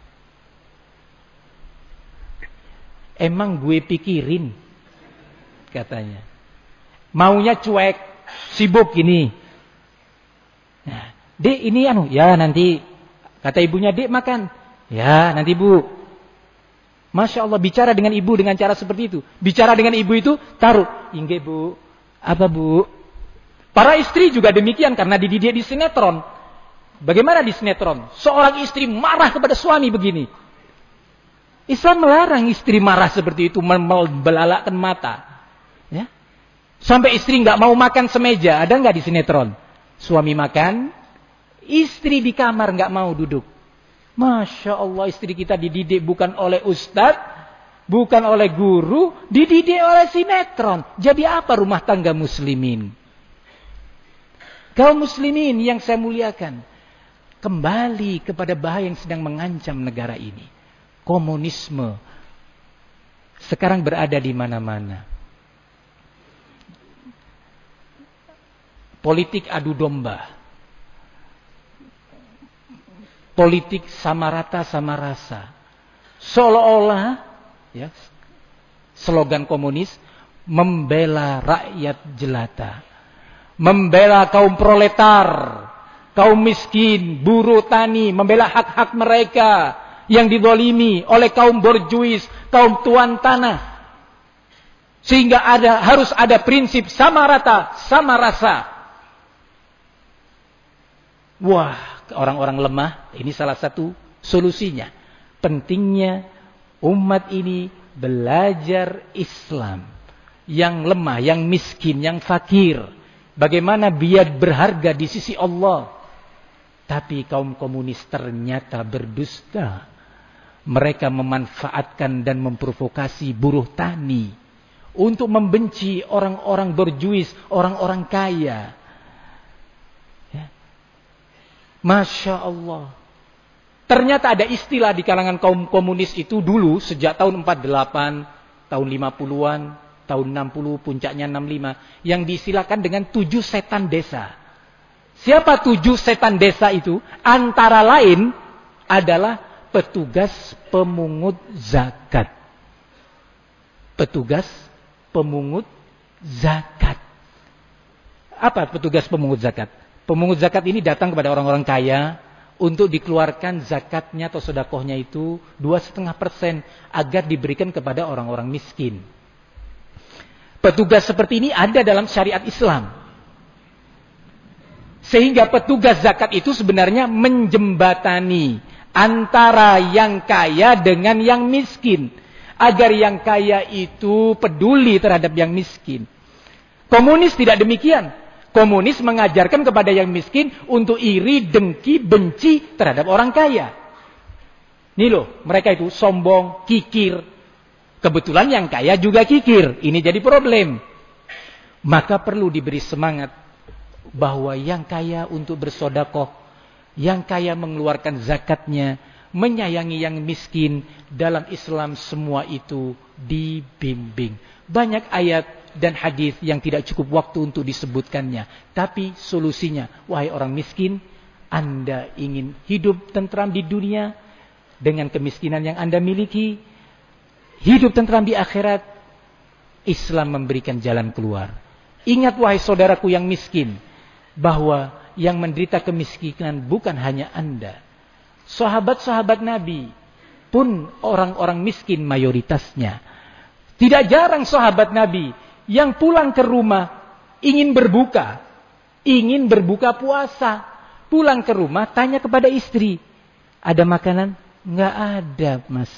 Emang gue pikirin, katanya. Maunya cuek, sibuk gini. Nah, Dek ini anu, ya nanti kata ibunya Dek makan. Ya nanti Bu. Masya Allah bicara dengan ibu dengan cara seperti itu. Bicara dengan ibu itu taruh, inggih Bu. Apa Bu? Para istri juga demikian karena dididik di sinetron. Bagaimana di sinetron? Seorang istri marah kepada suami begini. Islam melarang istri marah seperti itu, membelalakkan mata. Ya. Sampai istri nggak mau makan semeja, ada nggak di sinetron? Suami makan, istri di kamar nggak mau duduk. Masya Allah, istri kita dididik bukan oleh ustadz, bukan oleh guru, dididik oleh sinetron. Jadi apa rumah tangga muslimin? Kaum muslimin yang saya muliakan, kembali kepada bahaya yang sedang mengancam negara ini. Komunisme sekarang berada di mana-mana. Politik adu domba. Politik sama rata sama rasa. Seolah-olah ya, slogan komunis membela rakyat jelata. Membela kaum proletar, kaum miskin, buruh tani, membela hak-hak mereka yang dizalimi oleh kaum borjuis, kaum tuan tanah. Sehingga ada harus ada prinsip sama rata, sama rasa. Wah, orang-orang lemah, ini salah satu solusinya. Pentingnya umat ini belajar Islam. Yang lemah, yang miskin, yang fakir. Bagaimana biar berharga di sisi Allah. Tapi kaum komunis ternyata berdusta. Mereka memanfaatkan dan memprovokasi buruh tani. Untuk membenci orang-orang berjuis, orang-orang kaya. Ya. Masya Allah. Ternyata ada istilah di kalangan kaum komunis itu dulu. Sejak tahun empat puluh delapan, tahun lima puluhan. Tahun enam puluh, puncaknya enam puluh lima. Yang diistilahkan dengan tujuh setan desa. Siapa tujuh setan desa itu? Antara lain adalah petugas pemungut zakat. Petugas pemungut zakat. Apa petugas pemungut zakat? Pemungut zakat ini datang kepada orang-orang kaya untuk dikeluarkan zakatnya atau sedekahnya itu dua koma lima persen agar diberikan kepada orang-orang miskin. Petugas seperti ini ada dalam syariat Islam. Sehingga petugas zakat itu sebenarnya menjembatani antara yang kaya dengan yang miskin. Agar yang kaya itu peduli terhadap yang miskin. Komunis tidak demikian. Komunis mengajarkan kepada yang miskin untuk iri, dengki, benci terhadap orang kaya. Nih loh, mereka itu sombong, kikir. Kebetulan yang kaya juga kikir. Ini jadi problem. Maka perlu diberi semangat bahwa yang kaya untuk bersedekah, yang kaya mengeluarkan zakatnya, menyayangi yang miskin. Dalam Islam semua itu dibimbing. Banyak ayat dan hadis yang tidak cukup waktu untuk disebutkannya. Tapi solusinya, wahai orang miskin, Anda ingin hidup tentram di dunia dengan kemiskinan yang Anda miliki, hidup tentram di akhirat, Islam memberikan jalan keluar. Ingat wahai saudaraku yang miskin, bahwa yang menderita kemiskinan bukan hanya Anda. Sahabat-sahabat Nabi pun orang-orang miskin mayoritasnya. Tidak jarang sahabat Nabi yang pulang ke rumah ingin berbuka, ingin berbuka puasa. Pulang ke rumah tanya kepada istri, ada makanan? Nggak ada, Mas.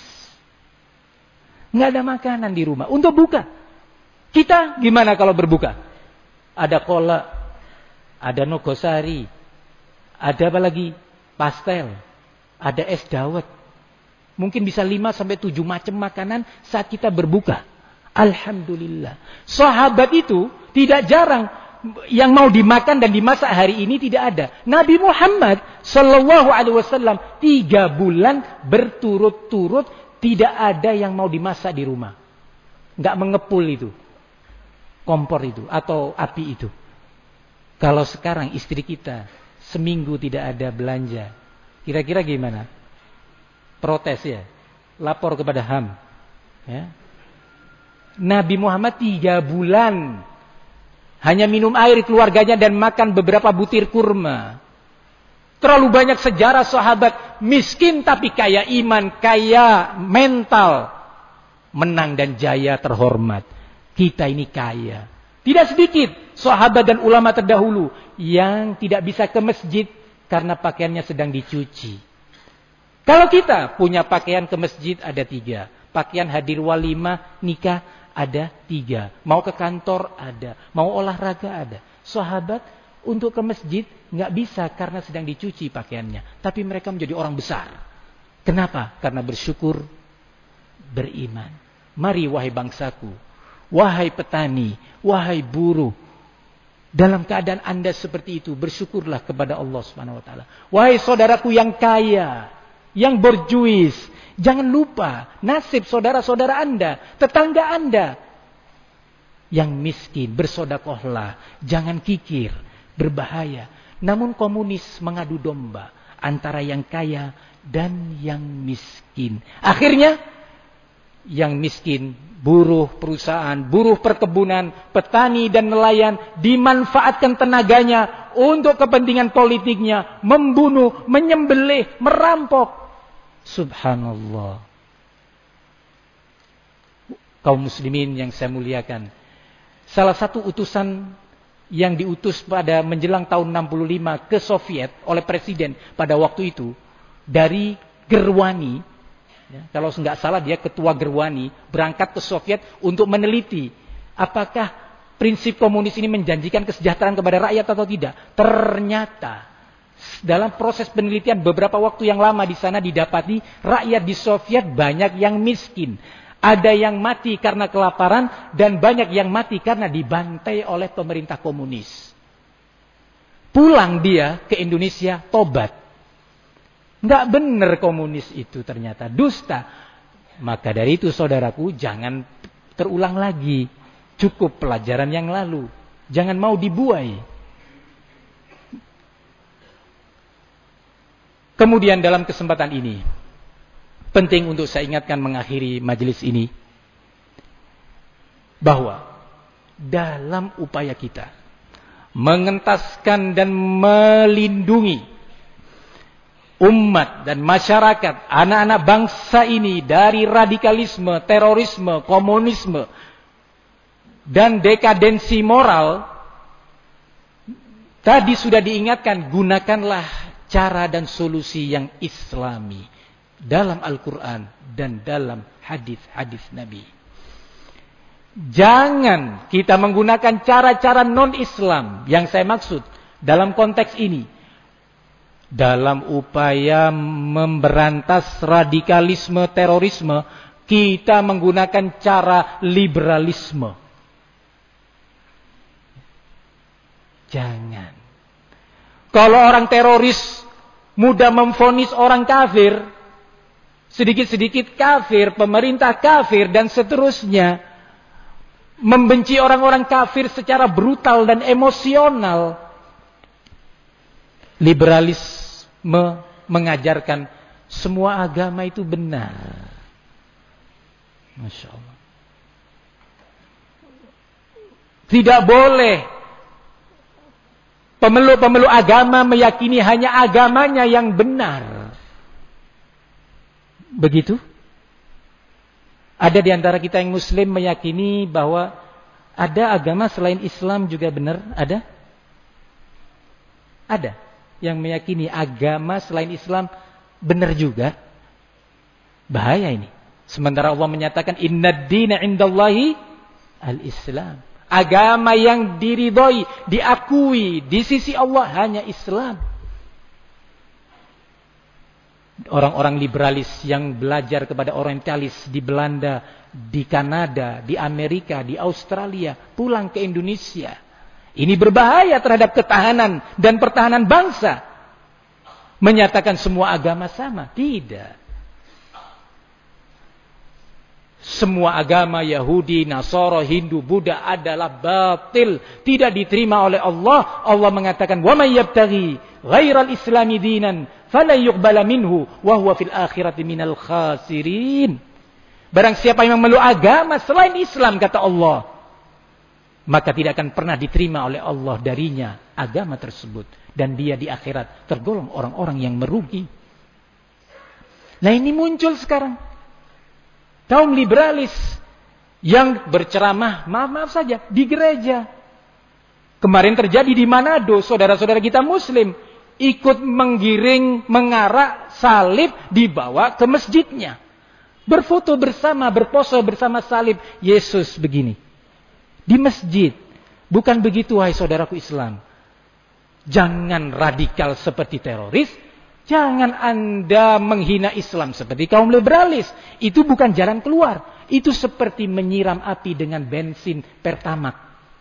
Nggak ada makanan di rumah untuk buka. Kita gimana kalau berbuka? Ada kolak, ada nogosari, ada apa lagi? Pastel, ada es dawet. Mungkin bisa lima sampai tujuh macam makanan saat kita berbuka. Alhamdulillah. Sahabat itu tidak jarang yang mau dimakan dan dimasak hari ini tidak ada. Nabi Muhammad Sallallahu Alaihi Wasallam tiga bulan berturut-turut tidak ada yang mau dimasak di rumah. Nggak mengepul itu. Kompor itu. Atau api itu. Kalau sekarang istri kita seminggu tidak ada belanja. Kira-kira gimana? Protes ya. Lapor kepada H A M. Ya. Nabi Muhammad tiga bulan. Hanya minum air keluarganya dan makan beberapa butir kurma. Terlalu banyak sejarah sahabat miskin tapi kaya iman, kaya mental, menang dan jaya terhormat. Kita ini kaya. Tidak sedikit sahabat dan ulama terdahulu yang tidak bisa ke masjid karena pakaiannya sedang dicuci. Kalau kita punya pakaian ke masjid ada tiga. Pakaian hadir walimah, nikah ada tiga. Mau ke kantor ada. Mau olahraga ada. Sahabat untuk ke masjid nggak bisa karena sedang dicuci pakaiannya. Tapi mereka menjadi orang besar. Kenapa? Karena bersyukur beriman. Mari wahai bangsaku, wahai petani, wahai buruh, dalam keadaan Anda seperti itu, bersyukurlah kepada Allah Subhanahu wa taala. Wahai saudaraku yang kaya, yang berjuis, jangan lupa nasib saudara-saudara Anda, tetangga Anda yang miskin, bersedekahlah, jangan kikir, berbahaya. Namun komunis mengadu domba antara yang kaya dan yang miskin. Akhirnya yang miskin, buruh perusahaan, buruh perkebunan, petani dan nelayan dimanfaatkan tenaganya untuk kepentingan politiknya, membunuh, menyembelih, merampok. Subhanallah. Kaum muslimin yang saya muliakan, salah satu utusan yang diutus pada menjelang tahun enam puluh lima ke Soviet oleh presiden pada waktu itu dari Gerwani, ya, kalau nggak salah dia ketua Gerwani, berangkat ke Soviet untuk meneliti apakah prinsip komunis ini menjanjikan kesejahteraan kepada rakyat atau tidak. Ternyata dalam proses penelitian beberapa waktu yang lama di sana didapati rakyat di Soviet banyak yang miskin. Ada yang mati karena kelaparan dan banyak yang mati karena dibantai oleh pemerintah komunis. Pulang dia ke Indonesia, tobat. Nggak benar komunis itu, ternyata dusta. Maka dari itu saudaraku, jangan terulang lagi. Cukup pelajaran yang lalu. Jangan mau dibuai. Kemudian dalam kesempatan ini, penting untuk saya ingatkan mengakhiri majelis ini, bahwa dalam upaya kita mengentaskan dan melindungi umat dan masyarakat, anak-anak bangsa ini dari radikalisme, terorisme, komunisme, dan dekadensi moral, tadi sudah diingatkan, gunakanlah cara dan solusi yang islami dalam Al-Quran dan dalam hadis-hadis Nabi. Jangan kita menggunakan cara-cara non-Islam yang saya maksud dalam konteks ini dalam upaya memberantas radikalisme, terorisme. Kita menggunakan cara liberalisme. Jangan. Kalau orang teroris mudah memvonis orang kafir, sedikit-sedikit kafir, pemerintah kafir, dan seterusnya, membenci orang-orang kafir secara brutal dan emosional. Liberalisme mengajarkan semua agama itu benar. Masya Allah. Tidak boleh pemeluk-pemeluk agama meyakini hanya agamanya yang benar. Begitu? Ada di antara kita yang muslim meyakini bahwa ada agama selain Islam juga benar? Ada? Ada yang meyakini agama selain Islam benar juga? Bahaya ini. Sementara Allah menyatakan innad dina indallahi al-Islam. Agama yang diridhoi, diakui di sisi Allah hanya Islam. Orang-orang liberalis yang belajar kepada orientalis di Belanda, di Kanada, di Amerika, di Australia, pulang ke Indonesia. Ini berbahaya terhadap ketahanan dan pertahanan bangsa. Menyatakan semua agama sama. Tidak. Semua agama Yahudi, Nasara, Hindu, Buddha adalah batil, tidak diterima oleh Allah. Allah mengatakan, "Wa may yabtaghi ghairal islami dinan falan yuqbala minhu wa huwa fil akhirati minal khasirin." Barang siapa yang memeluk agama selain Islam, kata Allah, maka tidak akan pernah diterima oleh Allah darinya agama tersebut, dan dia di akhirat tergolong orang-orang yang merugi. Nah, ini muncul sekarang. Kaum liberalis yang berceramah, maaf-maaf saja, di gereja. Kemarin terjadi di Manado, saudara-saudara kita muslim ikut menggiring, mengarak salib dibawa ke masjidnya. Berfoto bersama, berpose bersama salib Yesus begini. Di masjid. Bukan begitu, wahai saudaraku Islam. Jangan radikal seperti teroris. Jangan Anda menghina Islam seperti kaum liberalis. Itu bukan jalan keluar. Itu seperti menyiram api dengan bensin Pertamax.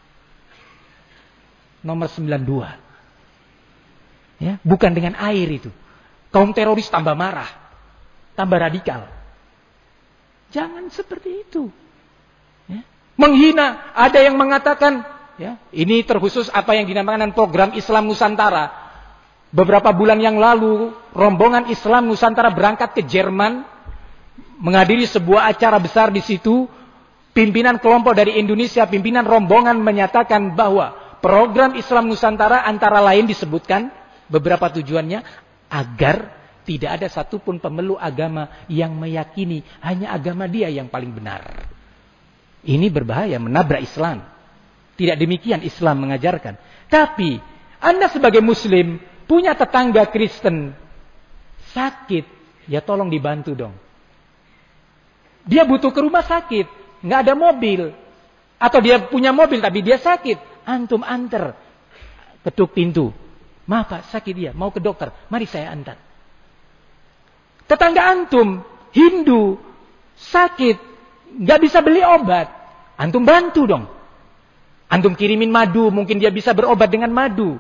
Nomor sembilan puluh dua. Ya, bukan dengan air itu. Kaum teroris tambah marah. Tambah radikal. Jangan seperti itu. Ya. Menghina. Ada yang mengatakan, ya, ini terkhusus apa yang dinamakan program Islam Nusantara. Beberapa bulan yang lalu, rombongan Islam Nusantara berangkat ke Jerman, menghadiri sebuah acara besar di situ. Pimpinan kelompok dari Indonesia, pimpinan rombongan menyatakan bahwa program Islam Nusantara antara lain disebutkan beberapa tujuannya agar tidak ada satupun pemeluk agama yang meyakini hanya agama dia yang paling benar. Ini berbahaya, menabrak Islam. Tidak demikian Islam mengajarkan. Tapi Anda sebagai Muslim punya tetangga Kristen sakit, ya tolong dibantu dong. Dia butuh ke rumah sakit, nggak ada mobil, atau dia punya mobil tapi dia sakit, antum antar, ketuk pintu. Maaf Pak, sakit dia, mau ke dokter, mari saya antar. Tetangga antum Hindu sakit, nggak bisa beli obat, antum bantu dong. Antum kirimin madu, mungkin dia bisa berobat dengan madu.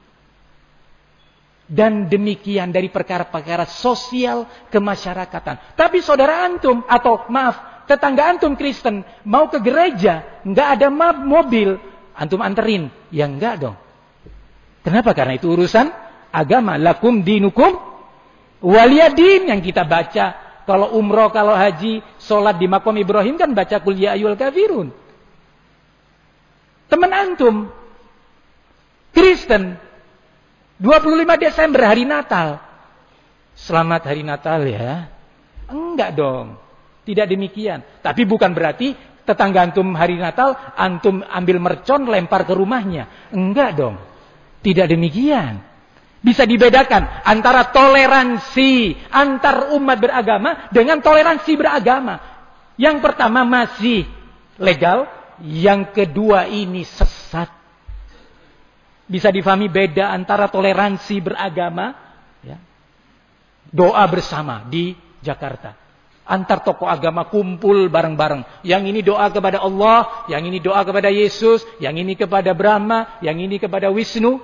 Dan demikian dari perkara-perkara sosial kemasyarakatan. Tapi saudara antum, atau maaf, tetangga antum Kristen, mau ke gereja, nggak ada mobil, antum anterin. Ya enggak dong. Kenapa? Karena itu urusan agama. Lakum dinukum waliyadin yang kita baca. Kalau umroh, kalau haji, sholat di Maqam Ibrahim kan baca Qul ya ayyuhal kafirun. Teman antum Kristen, dua puluh lima Desember hari Natal, selamat hari Natal ya. Enggak dong, tidak demikian. Tapi bukan berarti tetangga antum hari Natal antum ambil mercon lempar ke rumahnya. Enggak dong, tidak demikian. Bisa dibedakan antara toleransi antar umat beragama dengan toleransi beragama. Yang pertama masih legal, yang kedua ini sesat. Bisa difahami beda antara toleransi beragama, ya, doa bersama di Jakarta. Antar tokoh agama kumpul bareng-bareng. Yang ini doa kepada Allah, yang ini doa kepada Yesus, yang ini kepada Brahma, yang ini kepada Wisnu.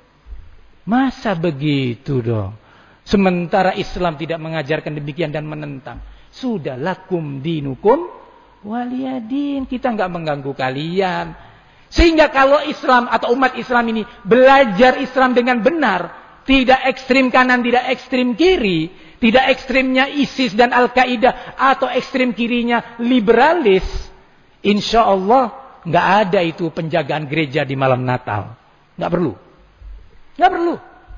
Masa begitu dong? Sementara Islam tidak mengajarkan demikian dan menentang. Sudah lakum dinukum waliyadin. Kita nggak mengganggu kalian. Sehingga kalau Islam atau umat Islam ini belajar Islam dengan benar, tidak ekstrim kanan, tidak ekstrim kiri, tidak ekstrimnya ISIS dan Al-Qaeda atau ekstrim kirinya liberalis, insya Allah nggak ada itu penjagaan gereja di malam Natal, nggak perlu, nggak perlu.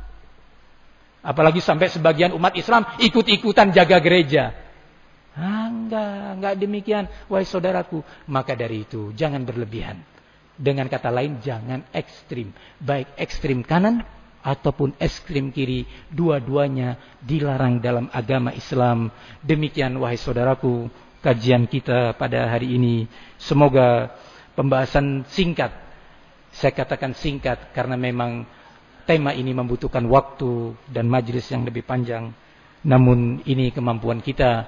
Apalagi sampai sebagian umat Islam ikut-ikutan jaga gereja. Ah, enggak, enggak demikian, wahai saudaraku. Maka dari itu jangan berlebihan. Dengan kata lain, jangan ekstrim. Baik ekstrim kanan ataupun ekstrim kiri. Dua-duanya dilarang dalam agama Islam. Demikian wahai saudaraku, kajian kita pada hari ini. Semoga pembahasan singkat. Saya katakan singkat karena memang tema ini membutuhkan waktu dan majelis yang lebih panjang. Namun ini kemampuan kita.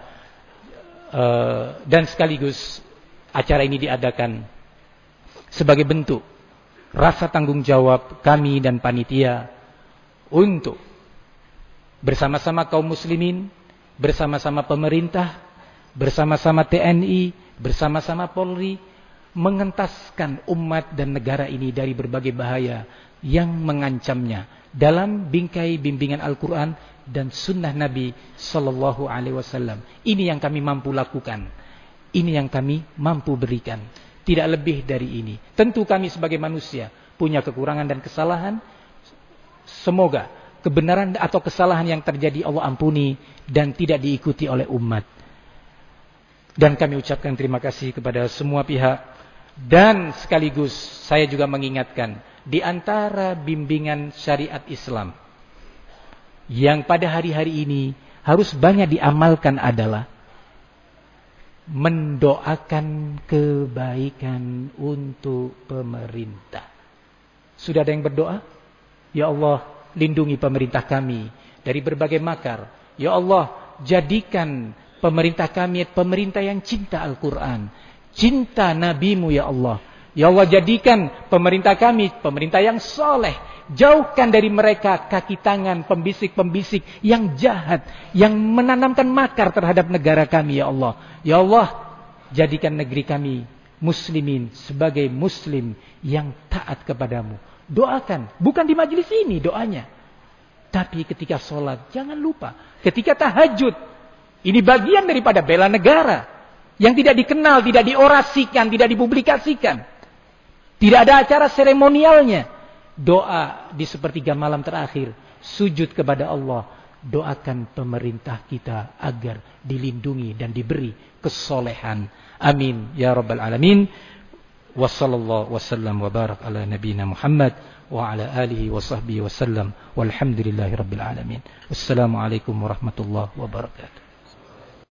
Uh, dan sekaligus acara ini diadakan sebagai bentuk rasa tanggung jawab kami dan panitia untuk bersama-sama kaum muslimin, bersama-sama pemerintah, bersama-sama T N I, bersama-sama Polri mengentaskan umat dan negara ini dari berbagai bahaya yang mengancamnya dalam bingkai bimbingan Al-Quran dan sunnah Nabi Sallallahu Alaihi Wasallam. Ini yang kami mampu lakukan. Ini yang kami mampu berikan. Tidak lebih dari ini. Tentu kami sebagai manusia punya kekurangan dan kesalahan. Semoga kebenaran atau kesalahan yang terjadi Allah ampuni dan tidak diikuti oleh umat. Dan kami ucapkan terima kasih kepada semua pihak. Dan sekaligus saya juga mengingatkan, di antara bimbingan syariat Islam yang pada hari-hari ini harus banyak diamalkan adalah mendoakan kebaikan untuk pemerintah. Sudah ada yang berdoa? Ya Allah, lindungi pemerintah kami dari berbagai makar. Ya Allah, jadikan pemerintah kami pemerintah yang cinta Al-Quran, cinta Nabi-Mu ya Allah. Ya Allah, jadikan pemerintah kami pemerintah yang soleh. Jauhkan dari mereka kaki tangan pembisik-pembisik yang jahat, yang menanamkan makar terhadap negara kami ya Allah. Ya Allah, jadikan negeri kami muslimin sebagai muslim yang taat kepadamu. Doakan, bukan di majelis ini doanya, tapi ketika sholat jangan lupa, ketika tahajud. Ini bagian daripada bela negara yang tidak dikenal, tidak diorasikan, tidak dipublikasikan, tidak ada acara seremonialnya. Doa di sepertiga malam terakhir, sujud kepada Allah, doakan pemerintah kita agar dilindungi dan diberi kesolehan. Amin ya rabbal alamin. Wa sallallahu wasallam wa barak ala nabiyina Muhammad wa ala alihi wa sahbihi wasallam walhamdulillahi rabbil alamin. Wassalamualaikum warahmatullahi wabarakatuh.